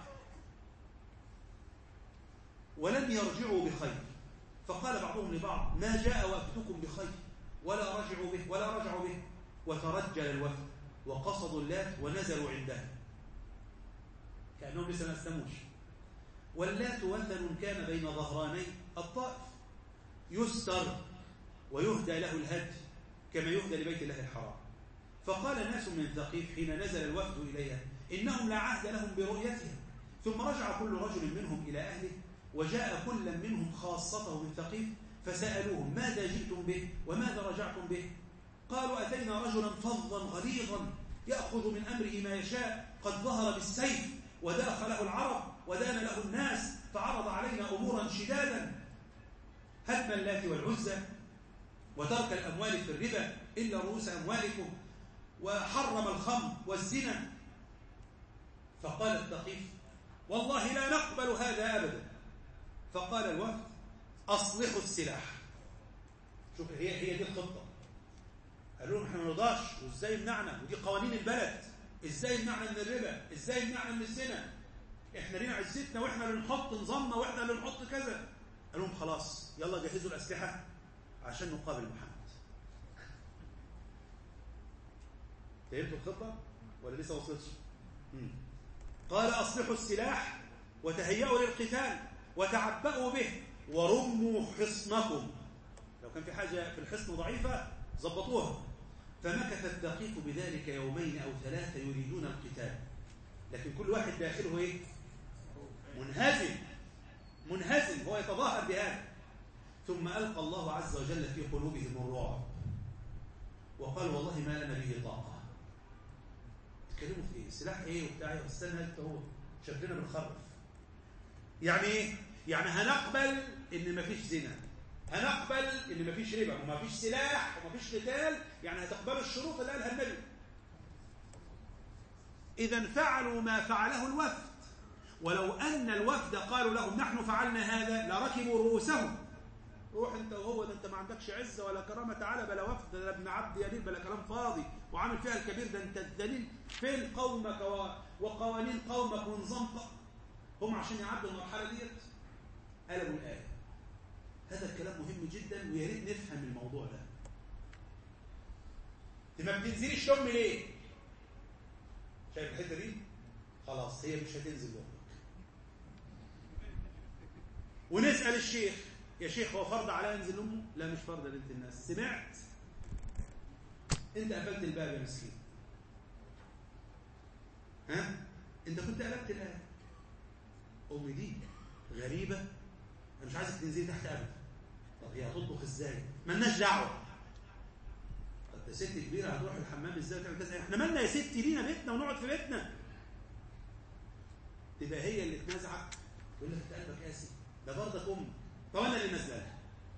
ولم يرجعوا بخير، فقال بعضهم لبعض ما جاء وفدكم بخير ولا رجعوا به ولا رجعوا به. وترجل الوفد وقصدوا اللات ونزلوا عنده كأنهم لسه ما اسلموش. واللات وثن كان بين ظهراني الطائف يستر ويهدى له الهدي كما يهدى لبيت الله الحرام. فقال ناس من ثقيف حين نزل الوفد إليها إنهم لا عهد لهم برؤيتها. ثم رجع كل رجل منهم إلى أهله وجاء كل منهم خاصته من ثقيف فسألوهم ماذا جئتم به وماذا رجعتم به؟ قالوا أتينا رجلا فظا غليظا يأخذ من أمره ما يشاء قد ظهر بالسيف وداخله العرب ودان له الناس فعرض علينا أمورا شدادا هدم اللات والعزى وترك الأموال في الربا إلا رؤوس أموالكم وحرم الخمر والزنا. فقال الثقيف والله لا نقبل هذا أبدا. فقال الوفد أصلحوا السلاح. شوف هي هي دي الخطة. قالوا لهم احنا ما نرضاش وازاي يمنعنا ودي قوانين البلد، ازاي يمنعنا من الربا، ازاي يمنعنا من الزنا، احنا لينا عزتنا واحنا اللي نحط نظامنا واحنا اللي نحط كذا. قال لهم خلاص يلا جهزوا الأسلحة عشان نقابل محمد. فهمتوا الخطة ولا لسه وصلتش؟ قال أصلحوا السلاح وتهيئوا للقتال وتعبأوا به ورموا حصنكم. لو كان في حاجة في الحصن ضعيفة ضبطوها. فمكث الثقيف بذلك يومين أو ثلاثة يريدون القتال، لكن كل واحد داخله إيه؟ منهزم منهزم هو يتظاهر بهذا. ثم ألقى الله عز وجل في قلوبهم الرعب وقال والله ما لنا به طاقة. تكلموا في إيه؟ سلاح إيه وبتاع إيه؟ استنى أنت هو شكلنا بنخرف. يعني إيه؟ يعني هنقبل إن مفيش زنا، هنقبل إن مفيش ربا ومفيش سلاح ومفيش قتال، يعني هتقبلوا الشروط اللي قالها النبي. إذا فعلوا ما فعله الوفد، ولو أن الوفد قالوا لهم نحن فعلنا هذا لركبوا رؤوسهم. روح أنت وهو ده أنت ما عندكش عزة ولا كرامة، تعالى بلا وفد ده ابن عبد يليل بلا كلام فاضي وعامل فيها الكبير ده أنت الذليل. فين قومك وقوانين قومك ونظام قومك؟ هم عشان يعدوا المرحلة ديت قلبوا الآية. هذا الكلام مهم جدا ويا ريت نفهم الموضوع ده. انت ما بتنزليش يوم ليه؟ شايف الحته دي؟ خلاص هي مش هتنزل يومك. ونسال الشيخ يا شيخ هو فرض عليا انزل امه؟ لا مش فرض لبنت الناس. سمعت؟ انت قفلت الباب يا مسكين. ها؟ انت كنت قلبت الآية. امي دي غريبه انا مش عايزك تنزلي تحت ابدا. طب هي هتطبخ ازاي؟ مالناش دعوه. طب ده ست كبيره هتروح الحمام ازاي وتعمل كذا؟ احنا مالنا يا ستي، لينا بيتنا ونقعد في بيتنا. تبقى هي اللي تنازعك تقول لك انت قلبك قاسي، ده برضك امي. طب انا اللي نازله لها.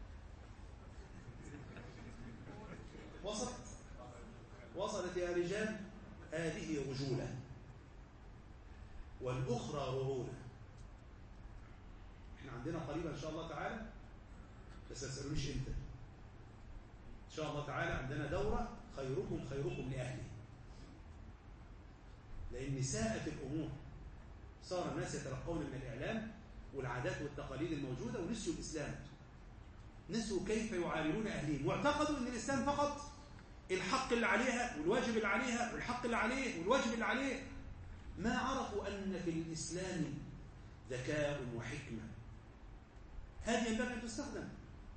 وصلت وصلت يا رجال. هذه رجوله والاخرى رعوله. احنا عندنا قريبا ان شاء الله تعالى، بس ما تسالونيش امتى. ان شاء الله تعالى عندنا دوره خيركم خيركم لاهله. لان ساءت الامور، صار الناس يتلقون من الاعلام والعادات والتقاليد الموجوده ونسيوا الاسلام، نسوا كيف يعاملون اهلهم، واعتقدوا ان الاسلام فقط الحق اللي عليها والواجب اللي عليها والحق اللي عليه والواجب اللي عليه. ما عرفوا ان في الاسلام ذكاء وحكمه، هذه ينبغي ان تستخدم.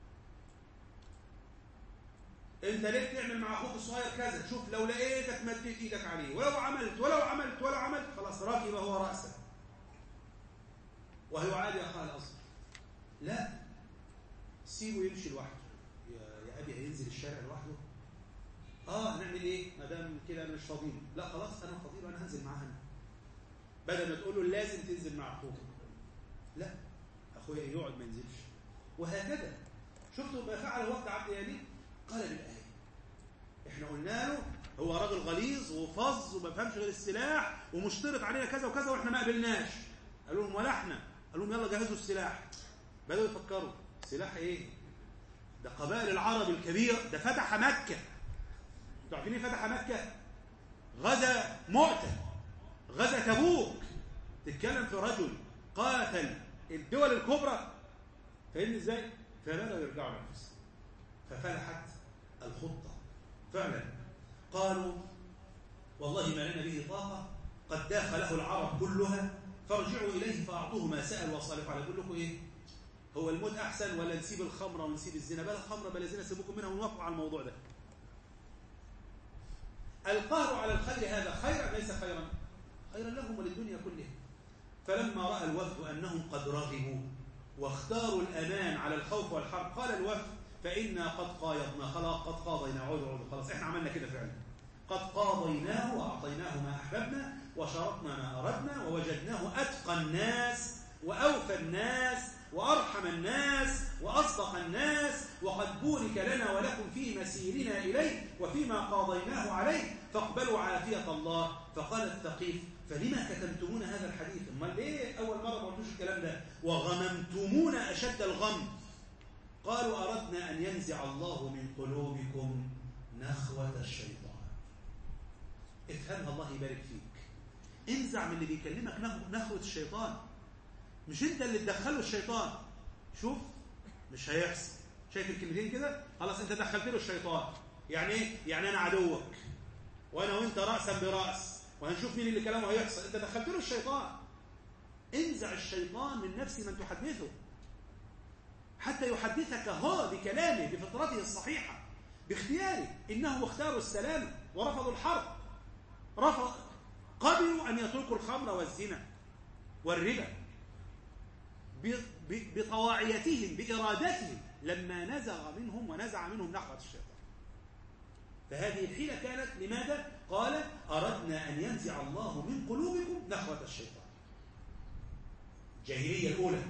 انت ليه تعمل مع اخوك الصغير كذا؟ شوف لو لقيتك مديت ايدك عليه، ولو عملت ولو عملت ولو عملت خلاص راكب هو راسك وهو عادي اخاه الاصغر. لا، سيبه يمشي لوحده. يا يا ابي هينزل الشارع لوحده؟ اه هنعمل ايه؟ ما دام كده انا مش فاضي. لا خلاص انا فاضي وانا هنزل معاه انا. بدل ما تقول له لازم تنزل مع اخوك، لا اخويا يقعد ما ينزلش. وهكذا شفتوا ما فعل وفد عبد يليل؟ قال بالآية. احنا قلنا له هو راجل غليظ وفظ وما فهمش غير السلاح ومشترط علينا كذا وكذا واحنا ما قبلناش. قالوا لهم ولا احنا. قالوا لهم يلا جهزوا السلاح. بدأوا يفكروا سلاح ايه؟ ده قبائل العرب الكبير، ده فتح مكة. انتوا عارفين ايه فتح مكة؟ غزا مؤتة، غزا تبوك. تتكلم في رجل قاتل الدول الكبرى، فاهمني ازاي؟ فبدأوا يرجعوا لنفسهم، ففلحت الخطة فعلا. قالوا والله ما لنا به طاقة، قد داخله العرب كلها، فارجعوا إليه فأعطوه ما سأل وصالحوا عليه. يقول لكم إيه؟ هو الموت أحسن ولا نسيب الخمرة ونسيب الزنا؟ بلا الخمرة بلا الزنا، سيبوكم منها ونوافقوا على الموضوع ده. القهر على الخير هذا خيرا ليس خيرا؟ خيرا لهم وللدنيا كلها. فلما رأى الوفد أنهم قد رغبوا واختاروا الأمان على الخوف والحرب، قال الوفد فإنا قد قايضنا، خلاص قد قاضينا، عودوا عودوا خلاص احنا عملنا كده فعلا، قد قاضيناه وأعطيناه ما أحببنا وشرطنا ما أردنا ووجدناه أتقى الناس وأوفى الناس وأرحم الناس وأصدق الناس، وقد بورك لنا ولكم في مسيرنا إليه وفيما قاضيناه عليه، فاقبلوا عافية الله. فقال الثقيف فلما كتمتمون هذا الحديث؟ امال ليه أول مرة ما قلتوش الكلام ده؟ وغممتمون أشد الغم. قالوا أردنا أن ينزع الله من قلوبكم نخوة الشيطان. افهمها الله يبارك فيك، انزع من اللي بيكلمك نخوة الشيطان، مش انت اللي تدخله الشيطان. شوف مش هيحصل. شايف الكلمتين كده؟ خلاص انت دخلت له الشيطان. يعني ايه؟ يعني انا عدوك وانا وانت رأسا برأس وهنشوف مين اللي كلامه هيحصل. انت دخلت له الشيطان. انزع الشيطان من نفس من تحدثه حتى يحدثك هو بكلامه بفطرته الصحيحة باختياره. انه اختاروا السلام ورفضوا الحرب، رفض قبلوا ان يتركوا الخمر والزنا والربا بطواعيتهم بإرادتهم لما نزغ منهم ونزع منهم نخوة الشيطان. فهذه الحيلة كانت لماذا؟ قال أردنا أن ينزع الله من قلوبكم نخوة الشيطان. الجاهلية الأولى.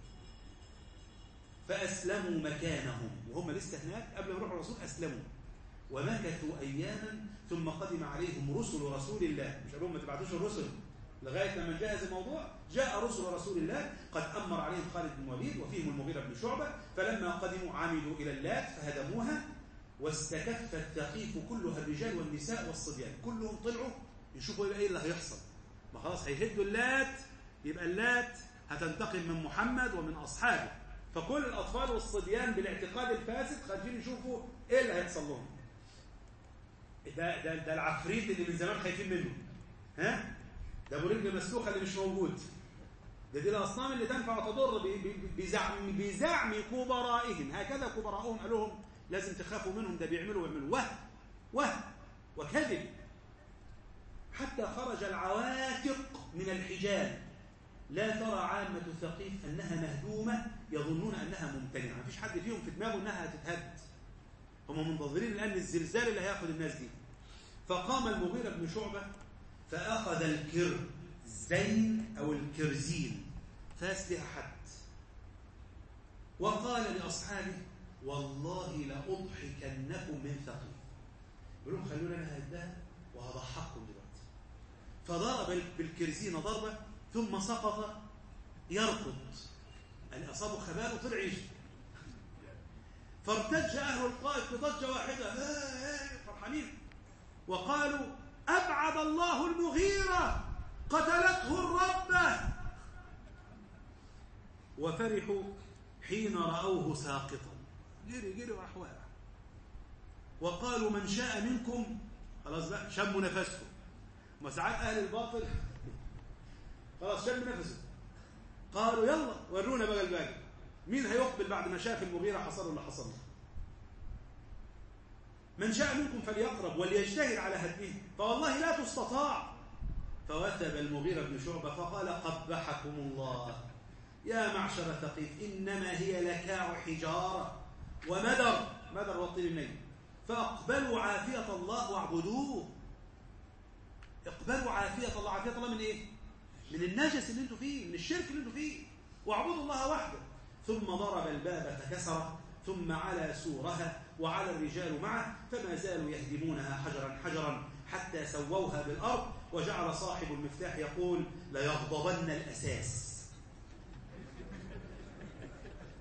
فأسلموا مكانهم، وهم لسه هناك قبل ما يروحوا الرسول أسلموا ومكثوا أياما، ثم قدم عليهم رسل رسول الله. مش قالوا ما تبعتوش الرسل لغاية لما جهز الموضوع. جاء رسل رسول الله قد أمر عليهم خالد بن الوليد وفيهم المغيرة بن شعبة. فلما قدموا عمدوا إلى اللات فهدموها، واستكف الثقيف كلها الرجال والنساء والصبيان. كلهم طلعوا يشوفوا يبقى إيه اللي هيحصل. ما خلاص هيهدوا اللات، يبقى اللات هتنتقم من محمد ومن أصحابه. فكل الأطفال والصبيان بالاعتقاد الفاسد خارجين يشوفوا إيه اللي هيحصل لهم. ده, ده, ده العفريت اللي من زمان خايفين منه. ها؟ ده ابو رجل مسلوخه اللي مش موجود. ده دي الاصنام اللي تنفع وتضر بزعم بزعم كبرائهم. هكذا كبراءهم قالوا لهم لازم تخافوا منهم، ده بيعملوا ويعملوا وهم وهم وكذب. حتى خرج العواتق من الحجاب. لا ترى عامة ثقيف أنها مهدومة، يظنون أنها ممتنعة. مفيش حد فيهم في دماغه أنها هتتهد. هم منتظرين الآن الزلزال اللي هياخد الناس دي. فقام المغيرة بن شعبة فأخذ الكرزين أو الكرزين فاسلح حد، وقال لأصحابه والله لأضحكنكم من ثقيف. يقول لهم خلونا أنا هدها وهضحككم دلوقتي. فضرب بالكرزين ضربة ثم سقط يركض، يعني أصابه خبال وطلع يجري. فارتج أهل الطائف بضجة واحدة فرحانين وقالوا أبعد الله المغيرة قتلته الربة. وفرحوا حين رأوه ساقطا، جري جري وراح واقع. وقالوا من شاء منكم، خلاص بقى شموا نفسهم. ما ساعات أهل الباطل خلاص شموا نفسهم، قالوا يلا ورونا بقى الباقي، مين هيقبل بعد ما شاف المغيرة حصل اللي حصل له. من شاء منكم فليقرب وليجتهد على هدمه فوالله لا تستطاع. فوثب المغيرة بن شعبة فقال قبحكم الله يا معشر ثقيف، إنما هي لكاع حجارة ومدر، مدر والطين الني، فاقبلوا عافية الله واعبدوه. اقبلوا عافية الله. عافية الله من ايه؟ من النجس اللي انتوا فيه، من الشرك اللي انتوا فيه، واعبدوا الله وحده. ثم ضرب الباب فكسره، ثم على سورها وعلى الرجال معه، فما زالوا يهدمونها حجرا حجرا حتى سووها بالأرض. وجعل صاحب المفتاح يقول ليغضبن الأساس.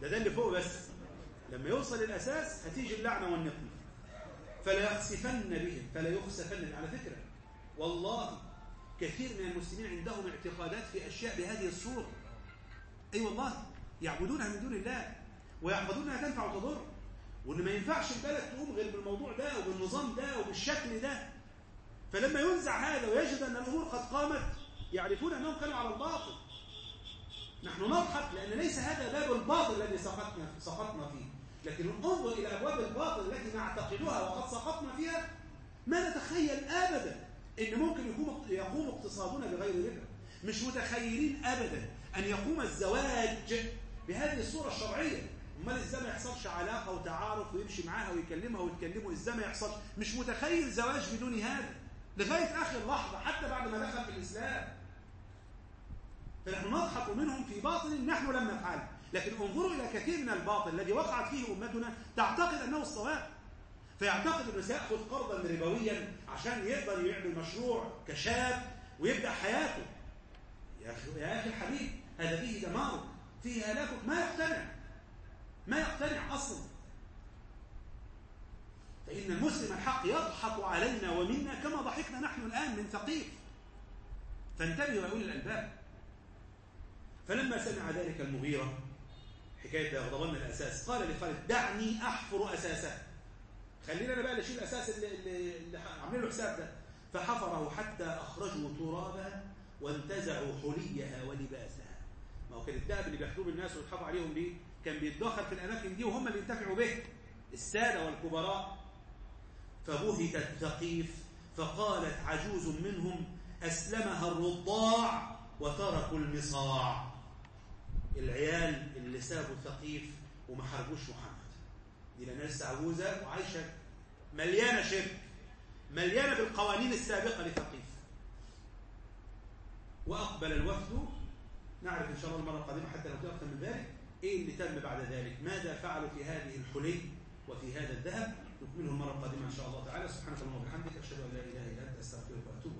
ده ده اللي فوق بس. لما يوصل الأساس هتيجي اللعنة والنقمة. فلا يخسفن بهم، فلا يخسفن بهم. على فكرة والله كثير من المسلمين عندهم اعتقادات في أشياء بهذه الصورة. أي أيوة والله، يعبدونها من دون الله ويعبدون أنها تنفع وتضر، وإن ما ينفعش البلد تقوم غير بالموضوع ده وبالنظام ده وبالشكل ده. فلما ينزع هذا ويجد أن الأمور قد قامت يعرفون أنهم كانوا على الباطل. نحن نضحك لأن ليس هذا باب الباطل الذي سقطنا سقطنا فيه، لكن انظر إلى أبواب الباطل التي نعتقدها وقد سقطنا فيها. ما نتخيل أبدا إن ممكن يقوم يقوم اقتصادنا بغير ربا. مش متخيلين أبدا أن يقوم الزواج بهذه الصورة الشرعية. امال ازاي ما يحصلش علاقة وتعارف ويمشي معاها ويكلمها ويتكلموا؟ ازاي ما يحصل؟ مش متخيل زواج بدون هذا لغاية آخر لحظة حتى بعد ما دخل في الإسلام. فنحن نضحك منهم في باطل نحن لم نفعله. لكن انظروا إلى كثير من الباطل الذي وقعت فيه أمتنا تعتقد أنه الصواب، فيعتقد أنه سيأخذ قرضا ربويا عشان يقدر يعمل مشروع كشاب ويبدأ حياته. يا أخي يا أخي الحبيب، هذا فيه دمارك، فيه هلاكك. ما يقتنع ما يقتنع أصلا. فإن المسلم الحق يضحك علينا ومنا كما ضحكنا نحن الآن من ثقيف. فانتبهوا يا أولي الألباب. فلما سمع ذلك المغيرة حكاية يغضبن الأساس، قال لخالد دعني أحفر أساسه، خلينا أنا بقى نشيل الأساس اللي, اللي, اللي عاملين له حساب ده. فحفره حتى أخرجوا ترابها وانتزعوا حليها ولباسها. ما هو كان الذهب اللي بياخدوه الناس ويضحكوا عليهم ليه؟ كان بيتدخل في الأماكن دي وهم اللي ينتفعوا به، السادة والكبراء. فبهتت ثقيف، فقالت عجوز منهم أسلمها الرضاع وتركوا المصاع. العيال اللي سابوا ثقيف وما حاربوش محمد، دي لأنها لسه عجوزة وعايشة مليانة شرك، مليانة بالقوانين السابقة لثقيف. وأقبل الوفد. نعرف إن شاء الله المرة القادمة حتى لو تأخذ من ذلك إيه اللي تم بعد ذلك، ماذا فعلوا في هذه الحلي وفي هذا الذهب، نكمله المرة القادمة إن شاء الله تعالى. سبحانك اللهم وبحمدك، أشهد أن لا إله إلا أنت، أستغفرك وأتوب